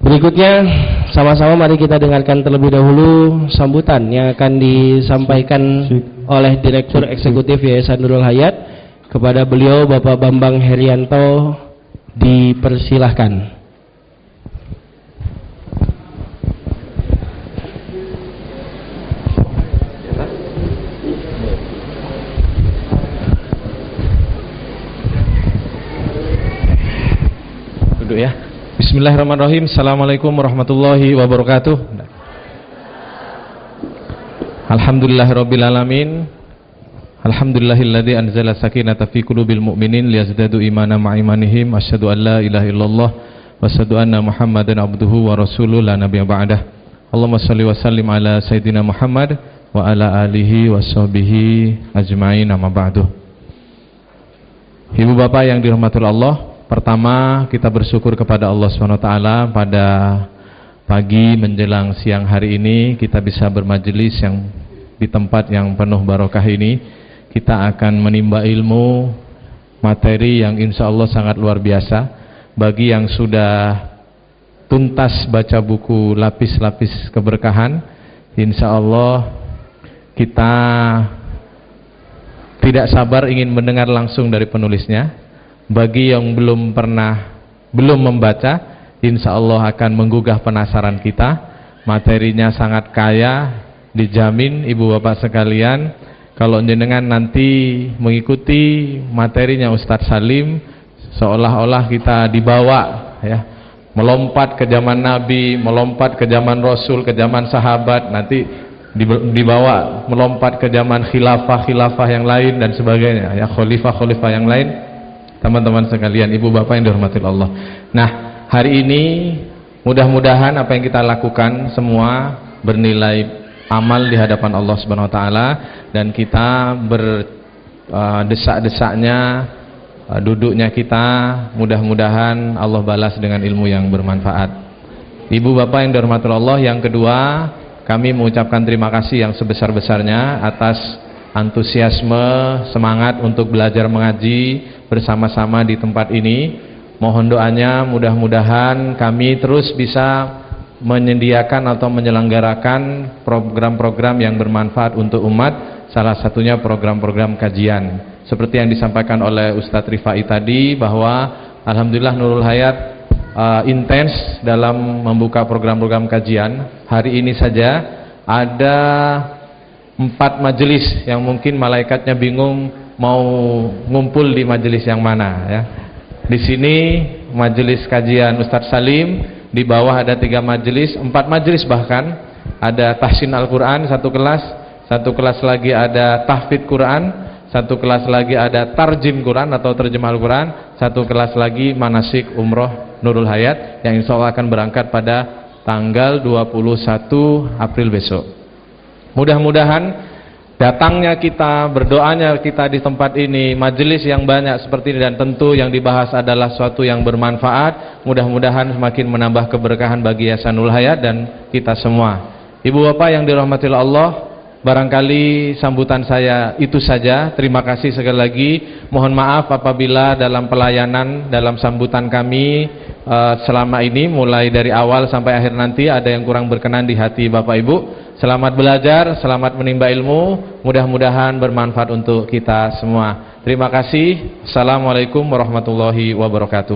Berikutnya sama-sama mari kita dengarkan terlebih dahulu sambutan yang akan disampaikan oleh Direktur Eksekutif Yayasan Nurul Hayat. Kepada beliau Bapak Bambang Herianto dipersilahkan. Duduk ya. Bismillahirrahmanirrahim. Assalamualaikum warahmatullahi wabarakatuh. Alhamdulillahirabbil alamin. Alhamdulillahilladzi anzala sakinata fi qulubil mu'minin liyazdadu imanan ma'a imanihim. Asyhadu an la ilaha illallah wa asyhadu anna Muhammadan abduhu wa rasuluhu la nabiyya ba'dah. Allahumma shalli wa sallim ala sayyidina Muhammad wa ala alihi wa sahbihi ajma'in, amma ba'du. Ibu bapak yang dirahmati Allah, pertama kita bersyukur kepada Allah SWT pada pagi menjelang siang hari ini kita bisa bermajelis yang di tempat yang penuh barokah ini. Kita akan menimba ilmu materi yang insya Allah sangat luar biasa. Bagi yang sudah tuntas baca buku lapis-lapis keberkahan, insya Allah kita tidak sabar ingin mendengar langsung dari penulisnya. Bagi yang belum membaca, insya Allah akan menggugah penasaran kita. Materinya sangat kaya, dijamin ibu bapak sekalian. Kalau jenengan nanti mengikuti materinya Ustadz Salim, seolah-olah kita dibawa ya, melompat ke zaman Nabi, melompat ke zaman Rasul, ke zaman sahabat, nanti dibawa melompat ke zaman khilafah yang lain dan sebagainya ya, khalifah yang lain. Teman-teman sekalian, ibu bapak yang dirahmati Allah. Nah, hari ini mudah-mudahan apa yang kita lakukan semua bernilai amal di hadapan Allah Subhanahu wa taala, dan kita berdesak-desaknya duduknya kita mudah-mudahan Allah balas dengan ilmu yang bermanfaat. Ibu bapak yang dirahmati Allah, yang kedua, kami mengucapkan terima kasih yang sebesar-besarnya atas antusiasme, semangat untuk belajar mengaji bersama-sama di tempat ini. Mohon doanya mudah-mudahan kami terus bisa menyediakan atau menyelenggarakan program-program yang bermanfaat untuk umat, salah satunya program-program kajian. Seperti yang disampaikan oleh Ustadz Rifai tadi, bahwa Alhamdulillah Nurul Hayat intens dalam membuka program-program kajian. Hari ini saja ada 4 majelis yang mungkin malaikatnya bingung mau ngumpul di majelis yang mana ya. Di sini majelis kajian Ustadz Salim, di bawah ada 3 majelis, 4 majelis bahkan. Ada tahsin Al-Quran 1 kelas, 1 kelas lagi ada tahfidz Quran, 1 kelas lagi ada tarjim Quran atau terjemah Al-Quran, 1 kelas lagi manasik umroh Nurul Hayat yang insya Allah akan berangkat pada tanggal 21 April besok. Mudah-mudahan datangnya kita, berdoanya kita di tempat ini, majelis yang banyak seperti ini, dan tentu yang dibahas adalah suatu yang bermanfaat. Mudah-mudahan semakin menambah keberkahan bagi Yayasan Nurul Hayat dan kita semua. Ibu bapak yang dirahmati Allah, barangkali sambutan saya itu saja. Terima kasih sekali lagi. Mohon maaf apabila dalam pelayanan, dalam sambutan kami selama ini, mulai dari awal sampai akhir nanti, ada yang kurang berkenan di hati bapak ibu. Selamat belajar, selamat menimba ilmu, mudah-mudahan bermanfaat untuk kita semua. Terima kasih. Assalamualaikum warahmatullahi wabarakatuh.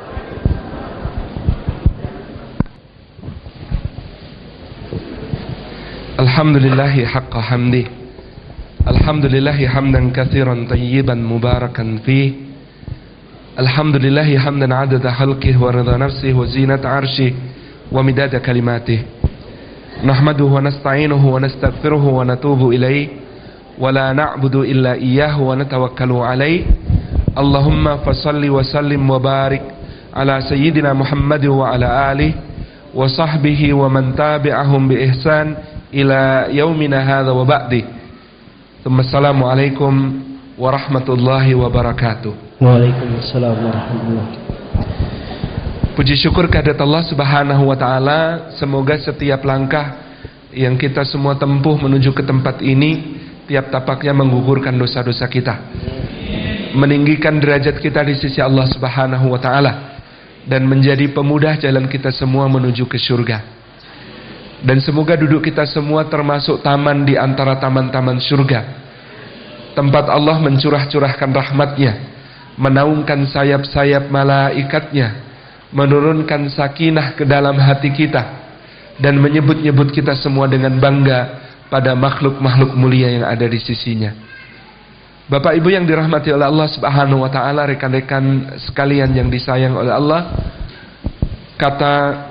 Alhamdulillahi haqqa hamdi. Alhamdulillahi hamdan katsiran tayyiban mubarakan fih. Alhamdulillahi hamdan adada khalqihi wa ridha nafsihi wa zinata arshih wa midada kalimatih. Nahmaduhu wa nasta'inuhu wa nastaghfiruhu wa natubu ilayh wa la na'budu illa iyyahu wa natawakkalu alayh. Allahumma fasalli wa sallim wa barik ala sayyidina Muhammad wa ala alihi wa sahbihi wa man tabi'ahum bi ihsan ila yaumina hadza wa ba'di. Assalamu alaikum warahmatullahi wabarakatuh. Waalaikumsalam warahmatullahi wabarakatuh. Puji syukur kehadirat Allah Subhanahu wa taala. Semoga setiap langkah yang kita semua tempuh menuju ke tempat ini, tiap tapaknya menggugurkan dosa-dosa kita, meninggikan derajat kita di sisi Allah Subhanahu wa taala, dan menjadi pemudah jalan kita semua menuju ke surga. Dan semoga duduk kita semua termasuk taman di antara taman-taman surga, tempat Allah mencurah-curahkan rahmatnya, menaungkan sayap-sayap malaikatnya, menurunkan sakinah ke dalam hati kita, dan menyebut-nyebut kita semua dengan bangga pada makhluk-makhluk mulia yang ada di sisinya. Bapak Ibu yang dirahmati oleh Allah Subhanahu wa taala, rekan-rekan sekalian yang disayang oleh Allah, kata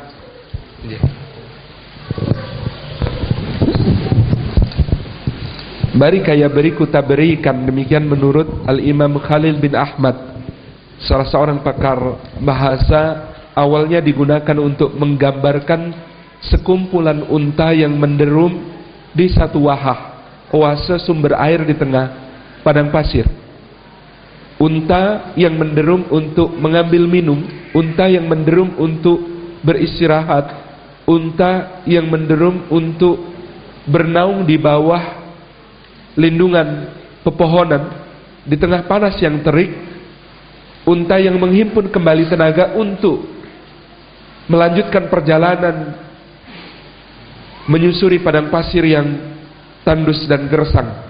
bari kaya beriku tak berikan, demikian menurut Al-Imam Khalil bin Ahmad, salah seorang pakar bahasa, awalnya digunakan untuk menggambarkan sekumpulan unta yang menderum di satu wahah, oase sumber air di tengah padang pasir. Unta yang menderum untuk mengambil minum, unta yang menderum untuk beristirahat, unta yang menderum untuk bernaung di bawah lindungan pepohonan di tengah panas yang terik, unta yang menghimpun kembali tenaga untuk melanjutkan perjalanan menyusuri padang pasir yang tandus dan gersang.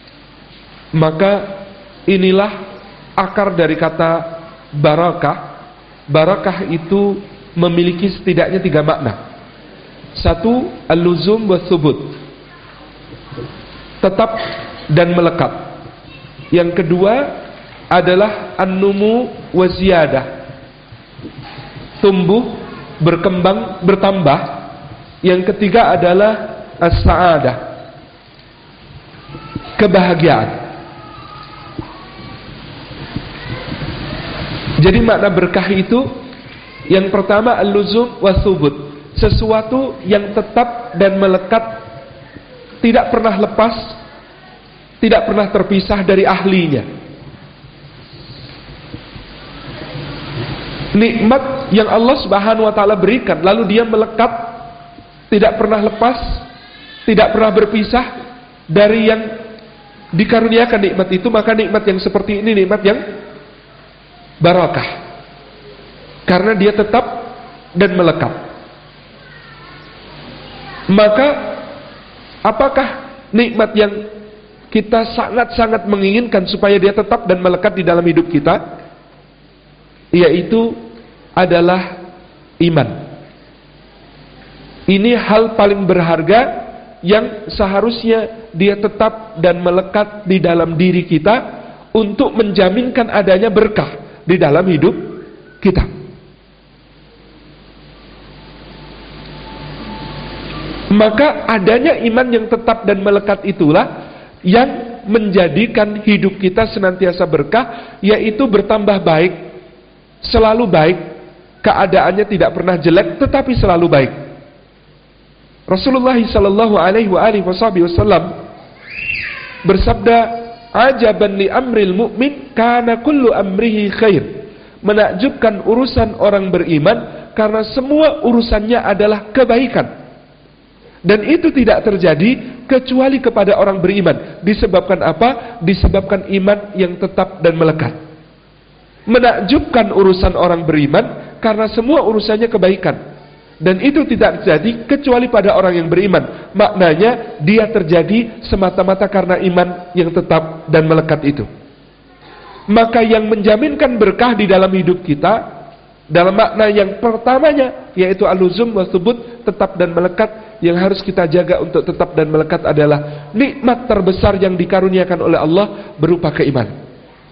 Maka inilah akar dari kata barakah. Barakah itu memiliki setidaknya 3 makna. 1, al-luzum wa thubut, tetap dan melekat. Yang kedua adalah an-numu wa ziyadah, tumbuh, berkembang, bertambah. Yang ketiga adalah as-sa'adah, kebahagiaan. Jadi makna berkah itu, yang pertama al-luzum wa thubut, sesuatu yang tetap dan melekat, tidak pernah lepas, tidak pernah terpisah dari ahlinya. Nikmat yang Allah Subhanahu wa taala berikan, lalu dia melekat, tidak pernah lepas, tidak pernah berpisah dari yang dikaruniakan nikmat itu, maka nikmat yang seperti ini nikmat yang barakah, karena dia tetap dan melekat. Maka apakah nikmat yang kita sangat-sangat menginginkan supaya dia tetap dan melekat di dalam hidup kita? Yaitu adalah iman. Ini hal paling berharga yang seharusnya dia tetap dan melekat di dalam diri kita untuk menjaminkan adanya berkah di dalam hidup kita. Maka adanya iman yang tetap dan melekat itulah yang menjadikan hidup kita senantiasa berkah, yaitu bertambah baik, selalu baik, keadaannya tidak pernah jelek tetapi selalu baik. Rasulullah sallallahu alaihi wasallam bersabda, ajaban li amril mu'min kana kullu amrihi khair. Menakjubkan urusan orang beriman karena semua urusannya adalah kebaikan. Dan itu tidak terjadi kecuali kepada orang beriman. Disebabkan apa? Disebabkan iman yang tetap dan melekat. Menakjubkan urusan orang beriman karena semua urusannya kebaikan. Dan itu tidak terjadi kecuali pada orang yang beriman. Maknanya dia terjadi semata-mata karena iman yang tetap dan melekat itu. Maka yang menjaminkan berkah di dalam hidup kita, dalam makna yang pertamanya, yaitu al-luzum wa thubut, tetap dan melekat, yang harus kita jaga untuk tetap dan melekat adalah nikmat terbesar yang dikaruniakan oleh Allah berupa keimanan.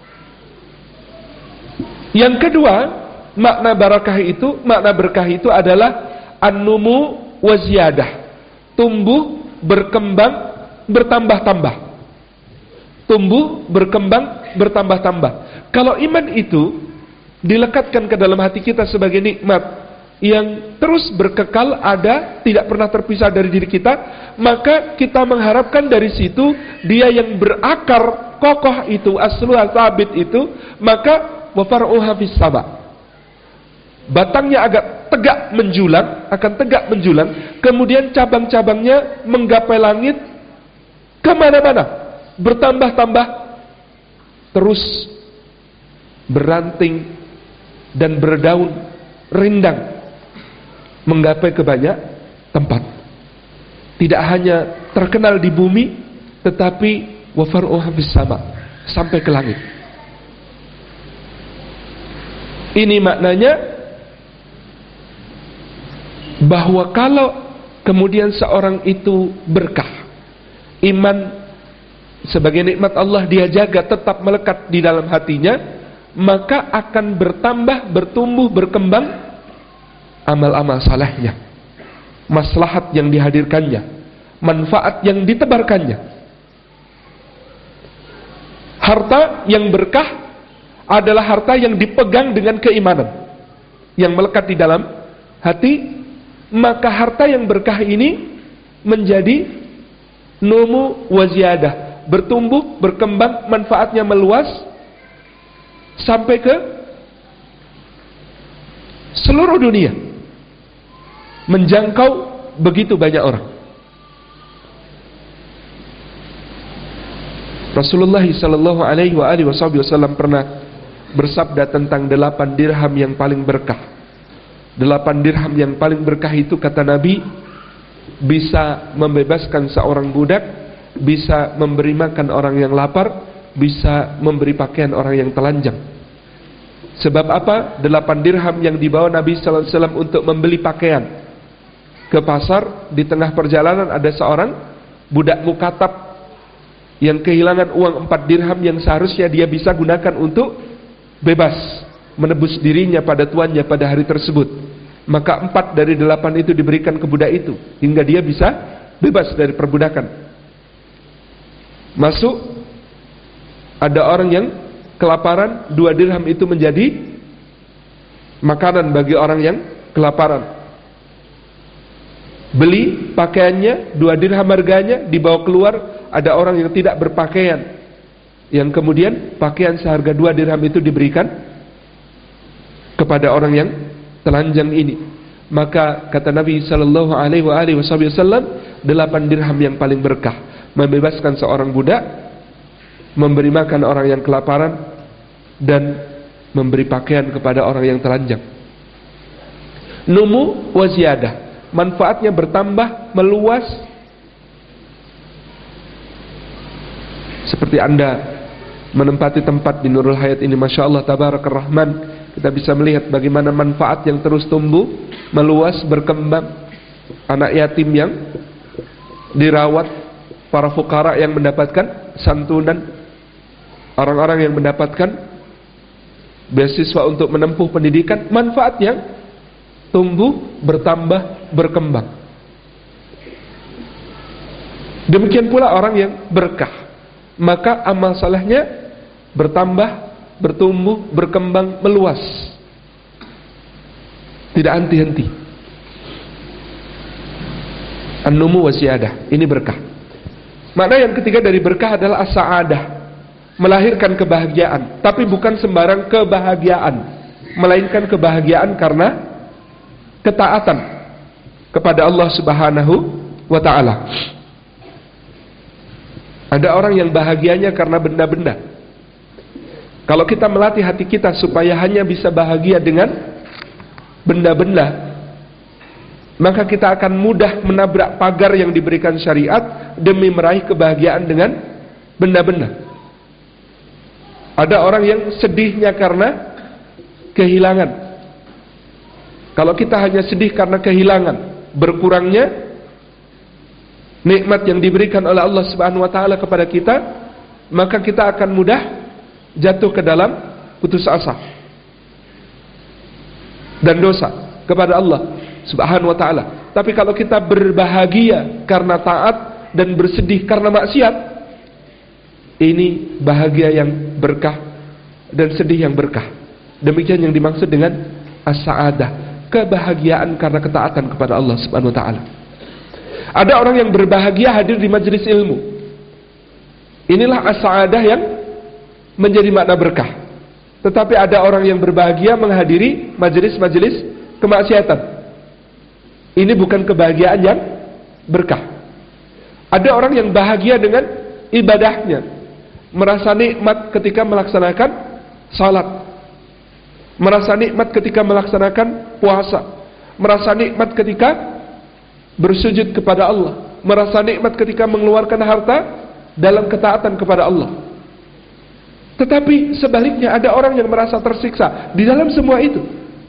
Yang kedua, makna berkah itu adalah an-numu wa ziyadah, tumbuh, berkembang, bertambah-tambah. Tumbuh, berkembang, bertambah-tambah. Kalau iman itu dilekatkan ke dalam hati kita sebagai nikmat yang terus berkekal ada, tidak pernah terpisah dari diri kita, maka kita mengharapkan dari situ dia yang berakar kokoh itu, asluha sabit itu, maka wa far'uha fis sama, batangnya agak tegak menjulang, akan tegak menjulang, kemudian cabang-cabangnya menggapai langit kemana-mana, bertambah-tambah, terus beranting dan berdaun rindang menggapai ke banyak tempat. Tidak hanya terkenal di bumi, tetapi wa far'uha fis sama, sampai ke langit. Ini maknanya bahwa kalau kemudian seorang itu berkah, iman sebagai nikmat Allah dia jaga tetap melekat di dalam hatinya, maka akan bertambah, bertumbuh, berkembang amal-amal salehnya, maslahat yang dihadirkannya, manfaat yang ditebarkannya. Harta yang berkah adalah harta yang dipegang dengan keimanan yang melekat di dalam hati, maka harta yang berkah ini menjadi numu wa ziyadah, bertumbuh, berkembang, manfaatnya meluas sampai ke seluruh dunia, menjangkau begitu banyak orang. Rasulullah sallallahu alaihi wasallam pernah bersabda tentang 8 dirham yang paling berkah. 8 dirham yang paling berkah itu, kata Nabi, bisa membebaskan seorang budak, bisa memberi makan orang yang lapar, bisa memberi pakaian orang yang telanjang. Sebab apa? 8 dirham yang dibawa Nabi sallallahu alaihi wasallam untuk membeli pakaian ke pasar. Di tengah perjalanan ada seorang budak mukatab yang kehilangan uang 4 dirham yang seharusnya dia bisa gunakan untuk bebas menebus dirinya pada tuannya pada hari tersebut. Maka 4 dari 8 itu diberikan ke budak itu hingga dia bisa bebas dari perbudakan. Masuk, ada orang yang kelaparan, 2 dirham itu menjadi makanan bagi orang yang kelaparan. Beli pakaiannya, 2 dirham harganya, dibawa keluar, ada orang yang tidak berpakaian, yang kemudian pakaian seharga 2 dirham itu diberikan kepada orang yang telanjang ini. Maka kata Nabi sallallahu alaihi wasallam, 8 dirham yang paling berkah, membebaskan seorang budak, memberi makan orang yang kelaparan, dan memberi pakaian kepada orang yang telanjang. Numu wa ziyadah, manfaatnya bertambah, meluas. Seperti Anda menempati tempat di Nurul Hayat ini, Masya Allah, Tabarakar Rahman, kita bisa melihat bagaimana manfaat yang terus tumbuh, meluas, berkembang. Anak yatim yang dirawat, para fukara yang mendapatkan santunan, orang-orang yang mendapatkan beasiswa untuk menempuh pendidikan, manfaat yang tumbuh, bertambah, berkembang. Demikian pula orang yang berkah, maka amal salehnya bertambah, bertumbuh, berkembang, meluas, tidak henti-henti. An-numu wa ziyadah, ini berkah. Makna yang ketiga dari berkah adalah as-sa'adah, melahirkan kebahagiaan, tapi bukan sembarang kebahagiaan, melainkan kebahagiaan karena ketaatan kepada Allah Subhanahu wa ta'ala. Ada orang yang bahagianya karena benda-benda. Kalau kita melatih hati kita supaya hanya bisa bahagia dengan benda-benda, maka kita akan mudah menabrak pagar yang diberikan syariat demi meraih kebahagiaan dengan benda-benda. Ada orang yang sedihnya karena kehilangan. Kalau kita hanya sedih karena kehilangan, berkurangnya nikmat yang diberikan oleh Allah Subhanahu wa taala kepada kita, maka kita akan mudah jatuh ke dalam putus asa dan dosa kepada Allah Subhanahu wa taala. Tapi kalau kita berbahagia karena taat dan bersedih karena maksiat, ini bahagia yang berkah dan sedih yang berkah. Demikian yang dimaksud dengan as-sa'adah, kebahagiaan karena ketaatan kepada Allah Subhanahu wa taala. Ada orang yang berbahagia hadir di majelis ilmu. Inilah as-sa'adah yang menjadi makna berkah. Tetapi ada orang yang berbahagia menghadiri majelis-majelis kemaksiatan. Ini bukan kebahagiaan yang berkah. Ada orang yang bahagia dengan ibadahnya, merasa nikmat ketika melaksanakan salat, merasa nikmat ketika melaksanakan puasa, merasa nikmat ketika bersujud kepada Allah, merasa nikmat ketika mengeluarkan harta dalam ketaatan kepada Allah. Tetapi sebaliknya ada orang yang merasa tersiksa di dalam semua itu.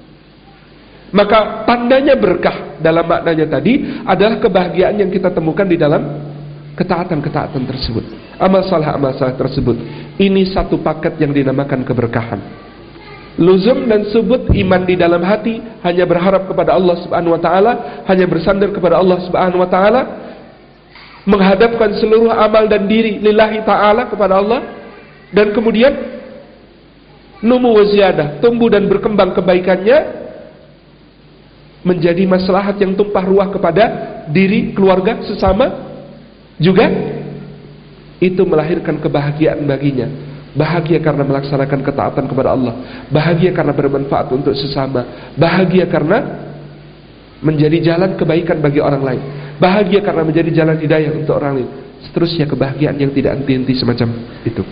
Maka tandanya berkah dalam maknanya tadi adalah kebahagiaan yang kita temukan di dalam ketaatan-ketaatan tersebut, amal saleh tersebut. Ini satu paket yang dinamakan keberkahan. Luzum dan subut iman di dalam hati, hanya berharap kepada Allah Subhanahu wa taala, hanya bersandar kepada Allah Subhanahu wa taala, menghadapkan seluruh amal dan diri lillahi taala kepada Allah, dan kemudian numu wa ziyadah, tumbuh dan berkembang kebaikannya menjadi maslahat yang tumpah ruah kepada diri, keluarga, sesama, juga itu melahirkan kebahagiaan baginya. Bahagia karena melaksanakan ketaatan kepada Allah, bahagia karena bermanfaat untuk sesama, bahagia karena menjadi jalan kebaikan bagi orang lain, bahagia karena menjadi jalan hidayah untuk orang lain. Seterusnya kebahagiaan yang tidak henti-henti semacam itu.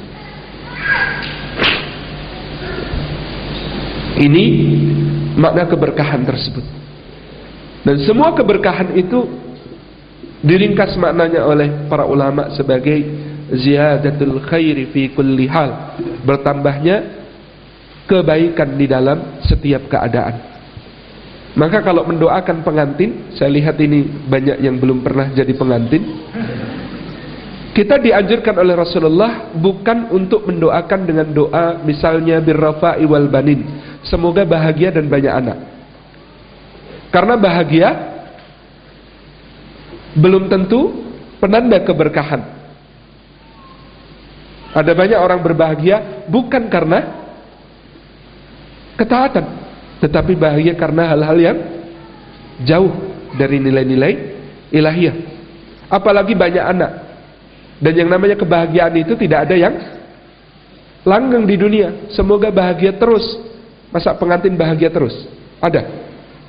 Ini makna keberkahan tersebut. Dan semua keberkahan itu diringkas maknanya oleh para ulama sebagai ziyadatul khairi fi kulli hal, bertambahnya kebaikan di dalam setiap keadaan. Maka kalau mendoakan pengantin, saya lihat ini banyak yang belum pernah jadi pengantin, kita dianjurkan oleh Rasulullah bukan untuk mendoakan dengan doa misalnya birrafa'i wal banin, semoga bahagia dan banyak anak. Karena bahagia belum tentu penanda keberkahan. Ada banyak orang berbahagia bukan karena ketaatan, tetapi bahagia karena hal-hal yang jauh dari nilai-nilai ilahiyah. Apalagi banyak anak. Dan yang namanya kebahagiaan itu tidak ada yang langgeng di dunia. Semoga bahagia terus. Masa pengantin bahagia terus? Ada.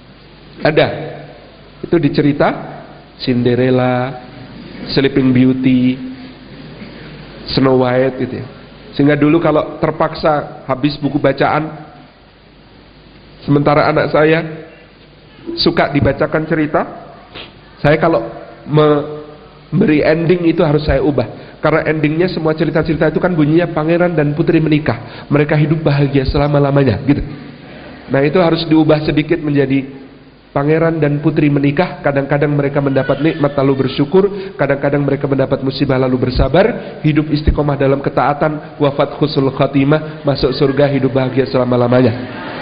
Itu dicerita Cinderella, Sleeping Beauty, Snow White gitu ya. Sehingga dulu kalau terpaksa habis buku bacaan, sementara anak saya suka dibacakan cerita, saya kalau memberi ending itu harus saya ubah. Karena endingnya semua cerita-cerita itu kan bunyinya pangeran dan putri menikah, mereka hidup bahagia selama-lamanya gitu. Nah itu harus diubah sedikit menjadi pangeran dan putri menikah, kadang-kadang mereka mendapat nikmat lalu bersyukur, kadang-kadang mereka mendapat musibah lalu bersabar, hidup istiqomah dalam ketaatan, wafat husnul khatimah, masuk surga, hidup bahagia selama-lamanya.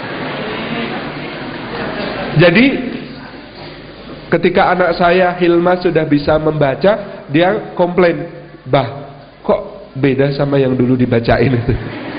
Jadi ketika anak saya Hilma sudah bisa membaca, dia komplain, "Bah, kok beda sama yang dulu dibacain itu?"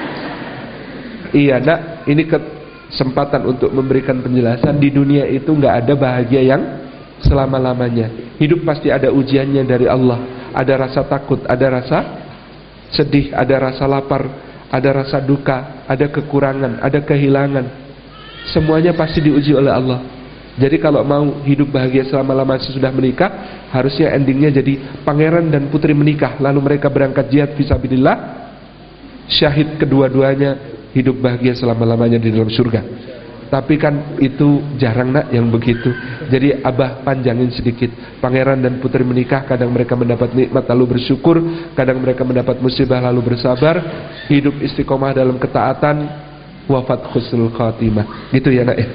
Iya nak, ini kesempatan untuk memberikan penjelasan. Di dunia itu nggak ada bahagia yang selama-lamanya. Hidup pasti ada ujiannya dari Allah. Ada rasa takut, ada rasa sedih, ada rasa lapar, ada rasa duka, ada kekurangan, ada kehilangan. Semuanya pasti diuji oleh Allah. Jadi kalau mau hidup bahagia selama-lamanya sesudah menikah, harusnya endingnya jadi pangeran dan putri menikah, lalu mereka berangkat jihad fisabilillah, syahid kedua-duanya, hidup bahagia selama-lamanya di dalam surga. Tapi kan itu jarang nak yang begitu. Jadi abah panjangin sedikit. Pangeran dan putri menikah, kadang mereka mendapat nikmat lalu bersyukur, kadang mereka mendapat musibah lalu bersabar, hidup istiqomah dalam ketaatan, wafat husnul khatimah. Gitu ya nak ya.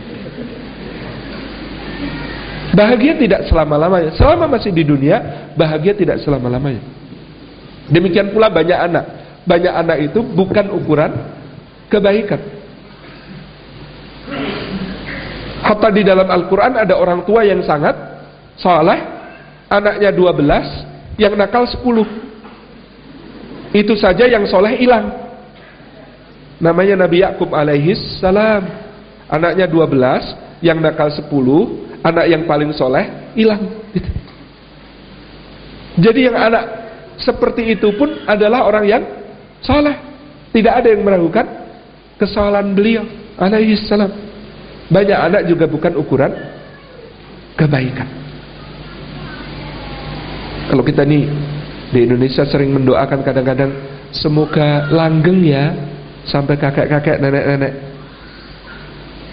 Bahagia tidak selama-lamanya. Selama masih di dunia, bahagia tidak selama-lamanya. Demikian pula banyak anak. Banyak anak itu bukan ukuran kebaikan. Hatta di dalam Al-Quran ada orang tua yang sangat saleh, anaknya 12, yang nakal 10. Itu saja yang soleh hilang. Namanya Nabi Yakub alaihis salam. Anaknya 12, yang nakal 10, anak yang paling soleh hilang. Jadi yang anak seperti itu pun adalah orang yang saleh. Tidak ada yang meragukan kesalahan beliau alaihi salam. Banyak anak juga bukan ukuran kebaikan. Kalau kita nih di Indonesia sering mendoakan kadang-kadang, semoga langgeng ya sampai kakek-kakek, nenek-nenek.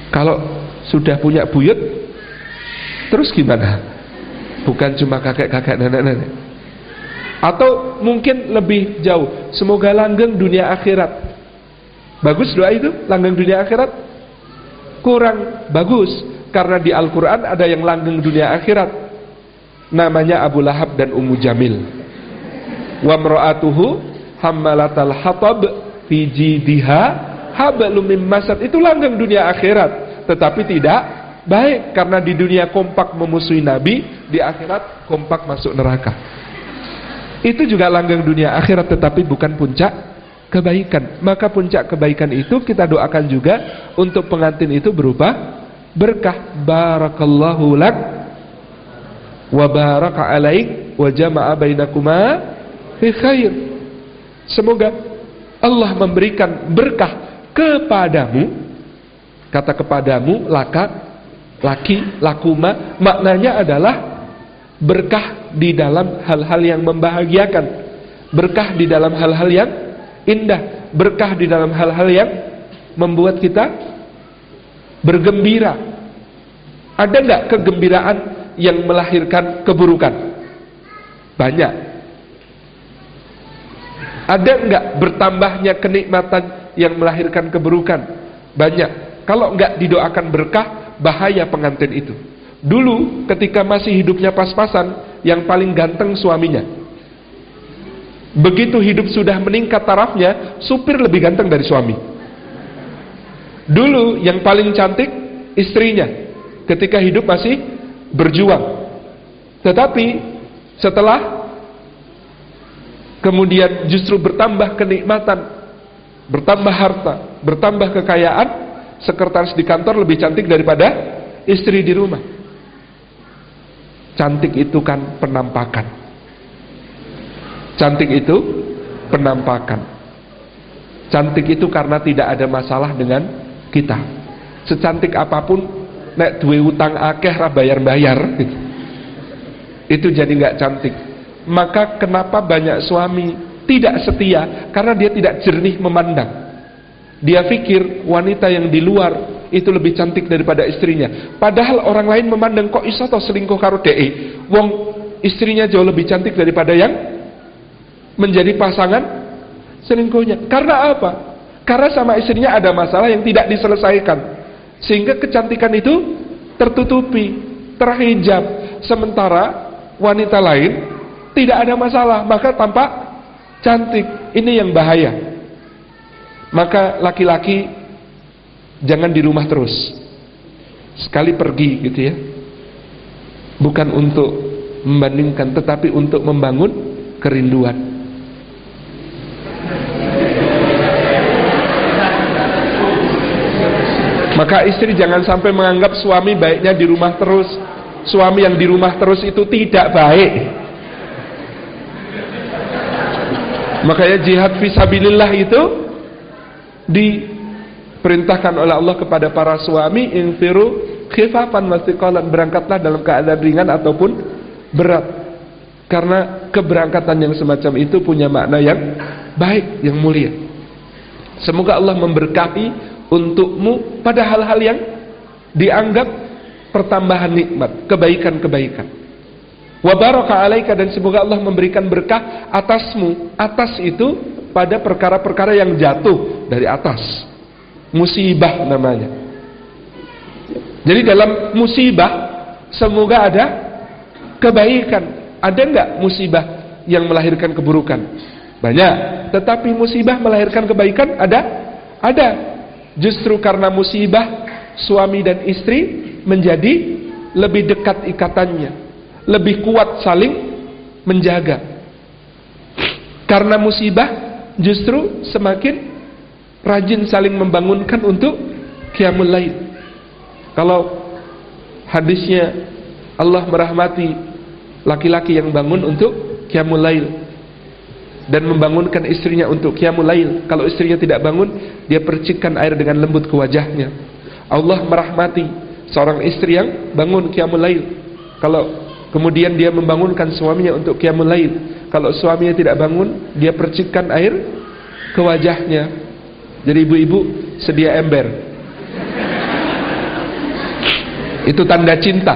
Kalau sudah punya buyut, terus gimana? Bukan cuma kakek-kakek, nenek-nenek. Atau mungkin lebih jauh, semoga langgeng dunia akhirat. Bagus doa itu, langgeng dunia akhirat? Kurang bagus, karena di Al-Quran ada yang langgeng dunia akhirat, namanya Abu Lahab dan Ummu Jamil. Wa mra'atuhu hammalatal hatab fi jidiha hablum mim masad. Itu langgeng dunia akhirat, tetapi tidak baik, karena di dunia kompak memusuhi Nabi, di akhirat kompak masuk neraka. Itu juga langgeng dunia akhirat, tetapi bukan puncak kebaikan. Maka puncak kebaikan itu kita doakan juga untuk pengantin itu berupa berkah. Barakallahu lak wa baraka alaik wa jama'a bainakuma fi khair. Semoga Allah memberikan berkah kepadamu. Kata kepadamu, laki, lakuma, maknanya adalah berkah di dalam hal-hal yang membahagiakan, berkah di dalam hal-hal yang indah, berkah di dalam hal-hal yang membuat kita bergembira. Ada enggak kegembiraan yang melahirkan keburukan? Banyak. Ada enggak bertambahnya kenikmatan yang melahirkan keburukan? Banyak. Kalau enggak didoakan berkah, bahaya pengantin itu. Dulu ketika masih hidupnya pas-pasan, yang paling ganteng suaminya. Begitu hidup sudah meningkat tarafnya, supir lebih ganteng dari suami. Dulu yang paling cantik istrinya, ketika hidup masih berjuang. Tetapi setelah kemudian justru bertambah kenikmatan, bertambah harta, bertambah kekayaan, sekretaris di kantor lebih cantik daripada istri di rumah. Cantik itu kan penampakan. Cantik itu penampakan. Cantik itu karena tidak ada masalah dengan kita. Secantik apapun, nek duwe utang akeh ra bayar-bayar, itu jadi nggak cantik. Maka kenapa banyak suami tidak setia? Karena dia tidak jernih memandang. Dia pikir wanita yang di luar itu lebih cantik daripada istrinya. Padahal orang lain memandang, kok iso to selingkuh karo DE, wong istrinya jauh lebih cantik daripada yang menjadi pasangan selingkuhnya. Karena apa? Karena sama istrinya ada masalah yang tidak diselesaikan, sehingga kecantikan itu tertutupi, terhijab. Sementara wanita lain tidak ada masalah, maka tampak cantik. Ini yang bahaya. Maka laki-laki jangan di rumah terus, sekali pergi gitu ya. Bukan untuk membandingkan, tetapi untuk membangun kerinduan. Maka istri jangan sampai menganggap suami baiknya di rumah terus. Suami yang di rumah terus itu tidak baik. Makanya jihad fisabilillah itu diperintahkan oleh Allah kepada para suami, infiru khifafan wastiqalan, berangkatlah dalam keadaan ringan ataupun berat. Karena keberangkatan yang semacam itu punya makna yang baik, yang mulia. Semoga Allah memberkahi untukmu pada hal-hal yang dianggap pertambahan nikmat, kebaikan-kebaikan. Wa baraka alaika, dan semoga Allah memberikan berkah atasmu. Atas itu pada perkara-perkara yang jatuh dari atas. Musibah namanya. Jadi dalam musibah semoga ada kebaikan. Ada enggak musibah yang melahirkan keburukan? Banyak. Tetapi musibah melahirkan kebaikan ada? Ada. Justru karena musibah, suami dan istri menjadi lebih dekat ikatannya, lebih kuat saling menjaga. Karena musibah justru semakin rajin saling membangunkan untuk qiyamul lail. Kalau hadisnya Allah merahmati laki-laki yang bangun untuk qiyamul lail dan membangunkan istrinya untuk qiyamul lail. Kalau istrinya tidak bangun, dia percikkan air dengan lembut ke wajahnya. Allah merahmati seorang istri yang bangun qiyamul lail. Kalau kemudian dia membangunkan suaminya untuk qiyamul lail, kalau suaminya tidak bangun, dia percikkan air ke wajahnya. Jadi ibu-ibu sedia ember. Itu tanda cinta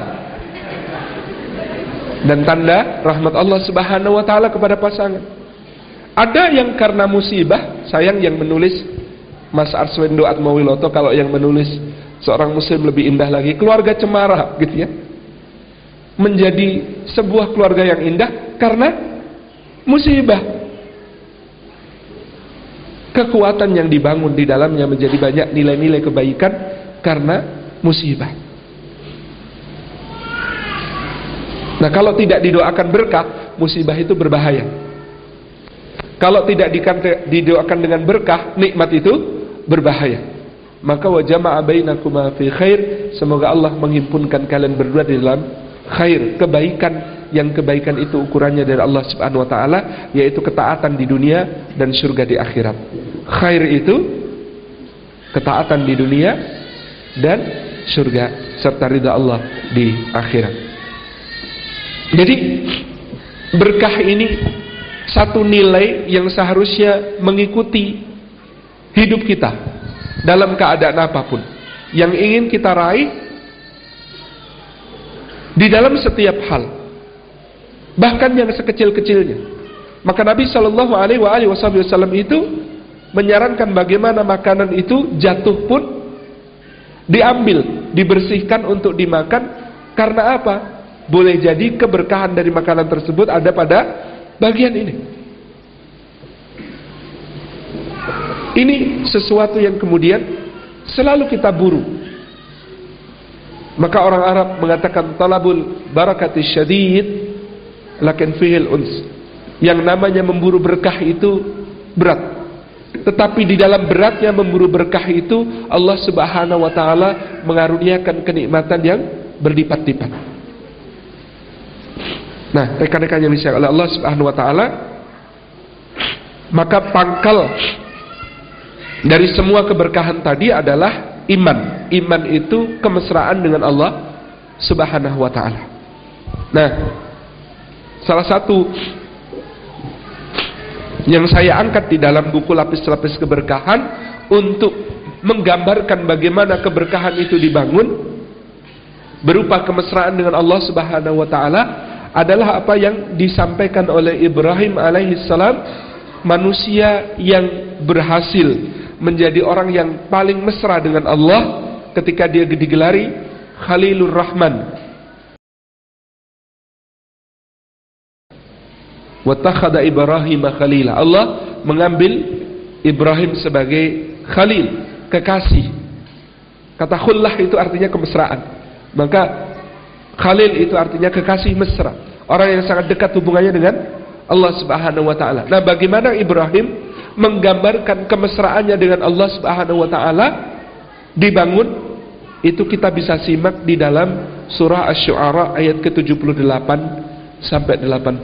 dan tanda rahmat Allah Subhanahu wa taala kepada pasangan. Ada yang karena musibah, sayang yang menulis Mas Arswendo Atmawiloto, kalau yang menulis seorang muslim lebih indah lagi, keluarga cemara gitu ya. Menjadi sebuah keluarga yang indah karena musibah. Kekuatan yang dibangun di dalamnya menjadi banyak nilai-nilai kebaikan karena musibah. Nah, kalau tidak didoakan berkah, musibah itu berbahaya. Kalau tidak didoakan dengan berkah, nikmat itu berbahaya. Maka wa jama'a bainakuma fi khair, semoga Allah menghimpunkan kalian berdua di dalam khair, kebaikan, yang kebaikan itu ukurannya dari Allah Subhanahu wa taala, yaitu ketaatan di dunia dan surga di akhirat. Khair itu ketaatan di dunia dan surga serta ridha Allah di akhirat. Jadi berkah ini satu nilai yang seharusnya mengikuti hidup kita dalam keadaan apapun yang ingin kita raih di dalam setiap hal, bahkan yang sekecil-kecilnya. Maka Nabi Shallallahu Alaihi Wasallam itu menyarankan bagaimana makanan itu jatuh pun diambil, dibersihkan untuk dimakan. Karena apa? Boleh jadi keberkahan dari makanan tersebut ada pada bagian ini. Ini sesuatu yang kemudian selalu kita buru. Maka orang Arab mengatakan talabul barakati syadid lakin fihil uns. Yang namanya memburu berkah itu berat. Tetapi di dalam beratnya memburu berkah itu, Allah Subhanahu wa taala mengaruniakan kenikmatan yang berlipat-lipat. Nah, rekan-rekan yang disayang oleh Allah Subhanahu wa taala, maka pangkal dari semua keberkahan tadi adalah iman. Iman itu kemesraan dengan Allah Subhanahu wa taala. Nah, salah satu yang saya angkat di dalam buku Lapis-Lapis Keberkahan untuk menggambarkan bagaimana keberkahan itu dibangun berupa kemesraan dengan Allah Subhanahu wa taala adalah apa yang disampaikan oleh Ibrahim alaihissalam, manusia yang berhasil menjadi orang yang paling mesra dengan Allah ketika dia digelari Khalilur Rahman. Wattakhadha Ibrahim khalila. Allah mengambil Ibrahim sebagai khalil, kekasih. Kata khullah itu artinya kemesraan. Maka Khalil itu artinya kekasih mesra, orang yang sangat dekat hubungannya dengan Allah Subhanahu wa taala. Nah, bagaimana Ibrahim menggambarkan kemesraannya dengan Allah Subhanahu wa taala dibangun, itu kita bisa simak di dalam surah Asy-Syu'ara ayat ke-78 sampai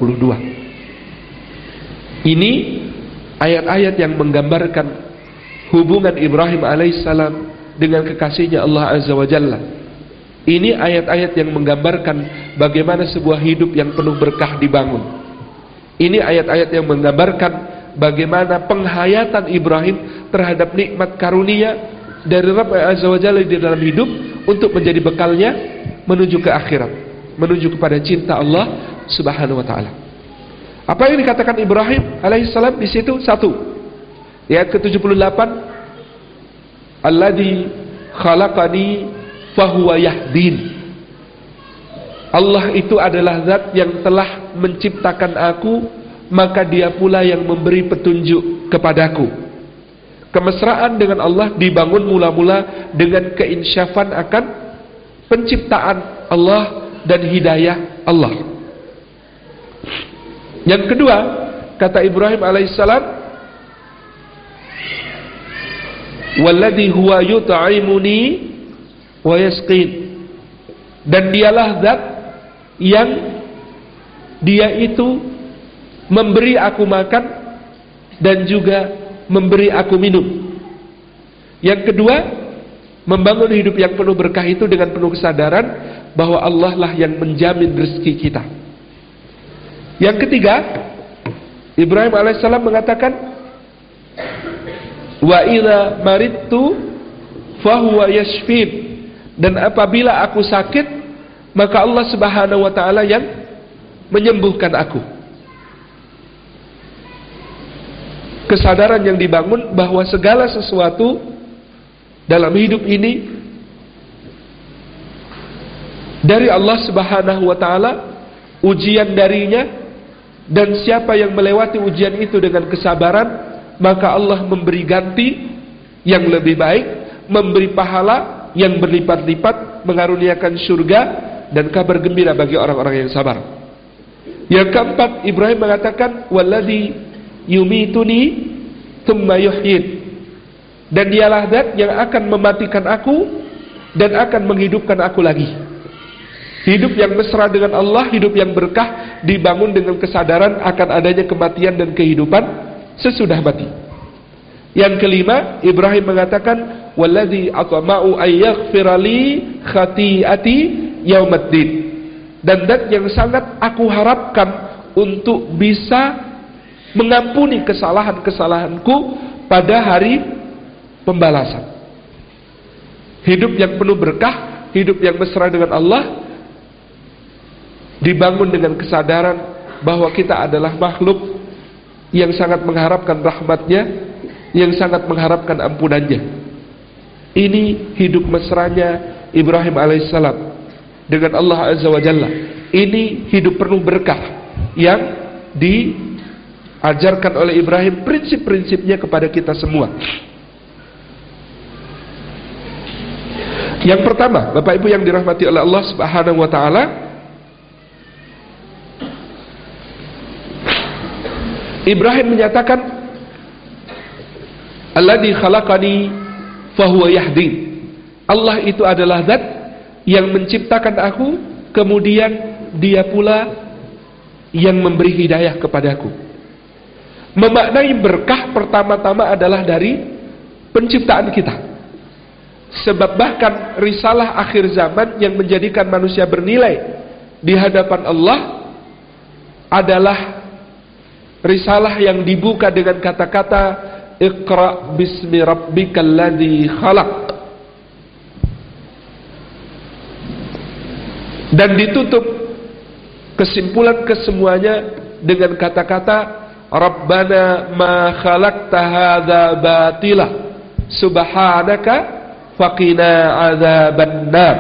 82. Ini ayat-ayat yang menggambarkan hubungan Ibrahim alaihissalam dengan kekasihnya Allah Azza wa Jalla. Ini ayat-ayat yang menggambarkan bagaimana sebuah hidup yang penuh berkah dibangun. Ini ayat-ayat yang menggambarkan bagaimana penghayatan Ibrahim terhadap nikmat karunia dari Rabb Azza wa Jalla di dalam hidup untuk menjadi bekalnya menuju ke akhirat, menuju kepada cinta Allah Subhanahu wa taala. Apa yang dikatakan Ibrahim alaihissalam di situ? Satu, ayat ke-78, Alladzi khalaqani fahuwa yahdin. Allah itu adalah zat yang telah menciptakan aku, maka dia pula yang memberi petunjuk kepadaku. Kemesraan dengan Allah dibangun mula-mula dengan keinsyafan akan penciptaan Allah dan hidayah Allah. Yang kedua, kata Ibrahim alaihissalam, walladzi huwa yut'imuni wa yasqin. Dan dialah zat yang dia itu memberi aku makan dan juga memberi aku minum. Yang kedua, membangun hidup yang penuh berkah itu dengan penuh kesadaran bahwa Allah lah yang menjamin rezeki kita. Yang ketiga, Ibrahim alaihissalam mengatakan, wa idza maridtu fahuwa yashfin. Dan apabila aku sakit, maka Allah Subhanahu wa taala yang menyembuhkan aku. Kesadaran yang dibangun bahwa segala sesuatu dalam hidup ini dari Allah Subhanahu wa taala, ujian darinya, dan siapa yang melewati ujian itu dengan kesabaran, maka Allah memberi ganti yang lebih baik, memberi pahala yang berlipat-lipat, mengaruniakan surga dan kabar gembira bagi orang-orang yang sabar. Yang keempat, Ibrahim mengatakan, "Walladzi yumituni tsumma yuhyin." Dan dialah zat yang akan mematikan aku dan akan menghidupkan aku lagi. Hidup yang mesra dengan Allah, hidup yang berkah, dibangun dengan kesadaran akan adanya kematian dan kehidupan sesudah mati. Yang kelima, Ibrahim mengatakan, "Walladzi atma'u ay yaghfira li khati'ati yaumaddin." Dan zat yang sangat aku harapkan untuk bisa mengampuni kesalahan-kesalahanku pada hari pembalasan. Hidup yang penuh berkah, hidup yang mesra dengan Allah, dibangun dengan kesadaran bahwa kita adalah makhluk yang sangat mengharapkan rahmatnya, yang sangat mengharapkan ampunannya. Ini hidup mesranya Ibrahim alaihissalam dengan Allah Azza wa Jalla. Ini hidup penuh berkah yang diajarkan oleh Ibrahim, prinsip-prinsipnya kepada kita semua. Yang pertama, Bapak Ibu yang dirahmati oleh Allah Subhanahu wa taala, Ibrahim menyatakan, "Alladzi khalaqani fahuwa yahdin." Allah itu adalah zat yang menciptakan aku, kemudian Dia pula yang memberi hidayah kepadaku. Memaknai berkah pertama-tama adalah dari penciptaan kita. Sebab bahkan risalah akhir zaman yang menjadikan manusia bernilai di hadapan Allah adalah risalah yang dibuka dengan kata-kata Iqra bismi rabbikal ladzi khalaq, dan ditutup kesimpulan kesemuanya dengan kata-kata Rabbana ma khalaqta hadza batila subhanaka faqina adzabannar.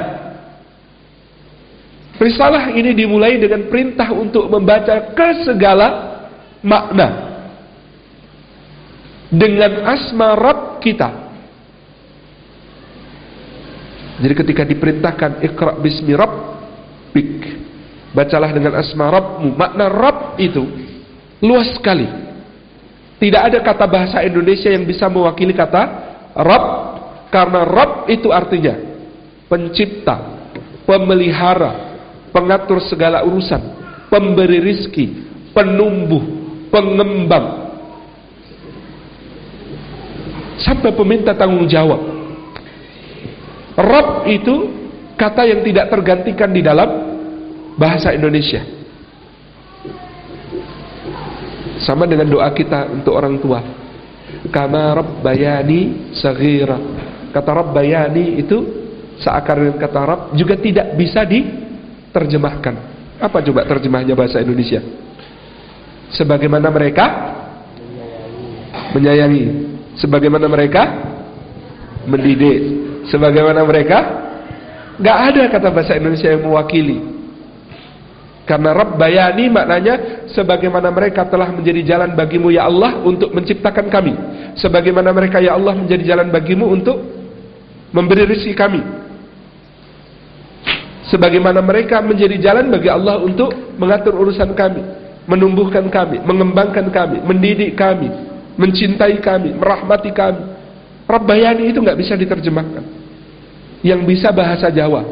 Risalah ini dimulai dengan perintah untuk membaca ke segala makna dengan asma Rabb kita. Jadi ketika diperintahkan Iqra bismi rabbik, bacalah dengan asma Rabbmu, makna Rabb itu luas sekali. Tidak ada kata bahasa Indonesia yang bisa mewakili kata Rabb, karena Rabb itu artinya pencipta, pemelihara, pengatur segala urusan, pemberi rizki, penumbuh, pengembang, sampai peminta tanggung jawab. Rabb itu kata yang tidak tergantikan di dalam bahasa Indonesia. Sama dengan doa kita untuk orang tua, kama rabbayani saghira. Kata rabbayani itu seakar dengan kata Rabb juga tidak bisa diterjemahkan. Apa coba terjemahnya bahasa Indonesia? Sebagaimana mereka menyayangi, sebagaimana mereka mendidik, sebagaimana mereka, gak ada kata bahasa Indonesia yang mewakili. Karena Rabbayani maknanya sebagaimana mereka telah menjadi jalan bagimu ya Allah untuk menciptakan kami, sebagaimana mereka ya Allah menjadi jalan bagimu untuk memberi rezeki kami, sebagaimana mereka menjadi jalan bagi Allah untuk mengatur urusan kami, menumbuhkan kami, mengembangkan kami, mendidik kami, mencintai kami, merahmati kami. Rabbayani itu gak bisa diterjemahkan. Yang bisa bahasa Jawa.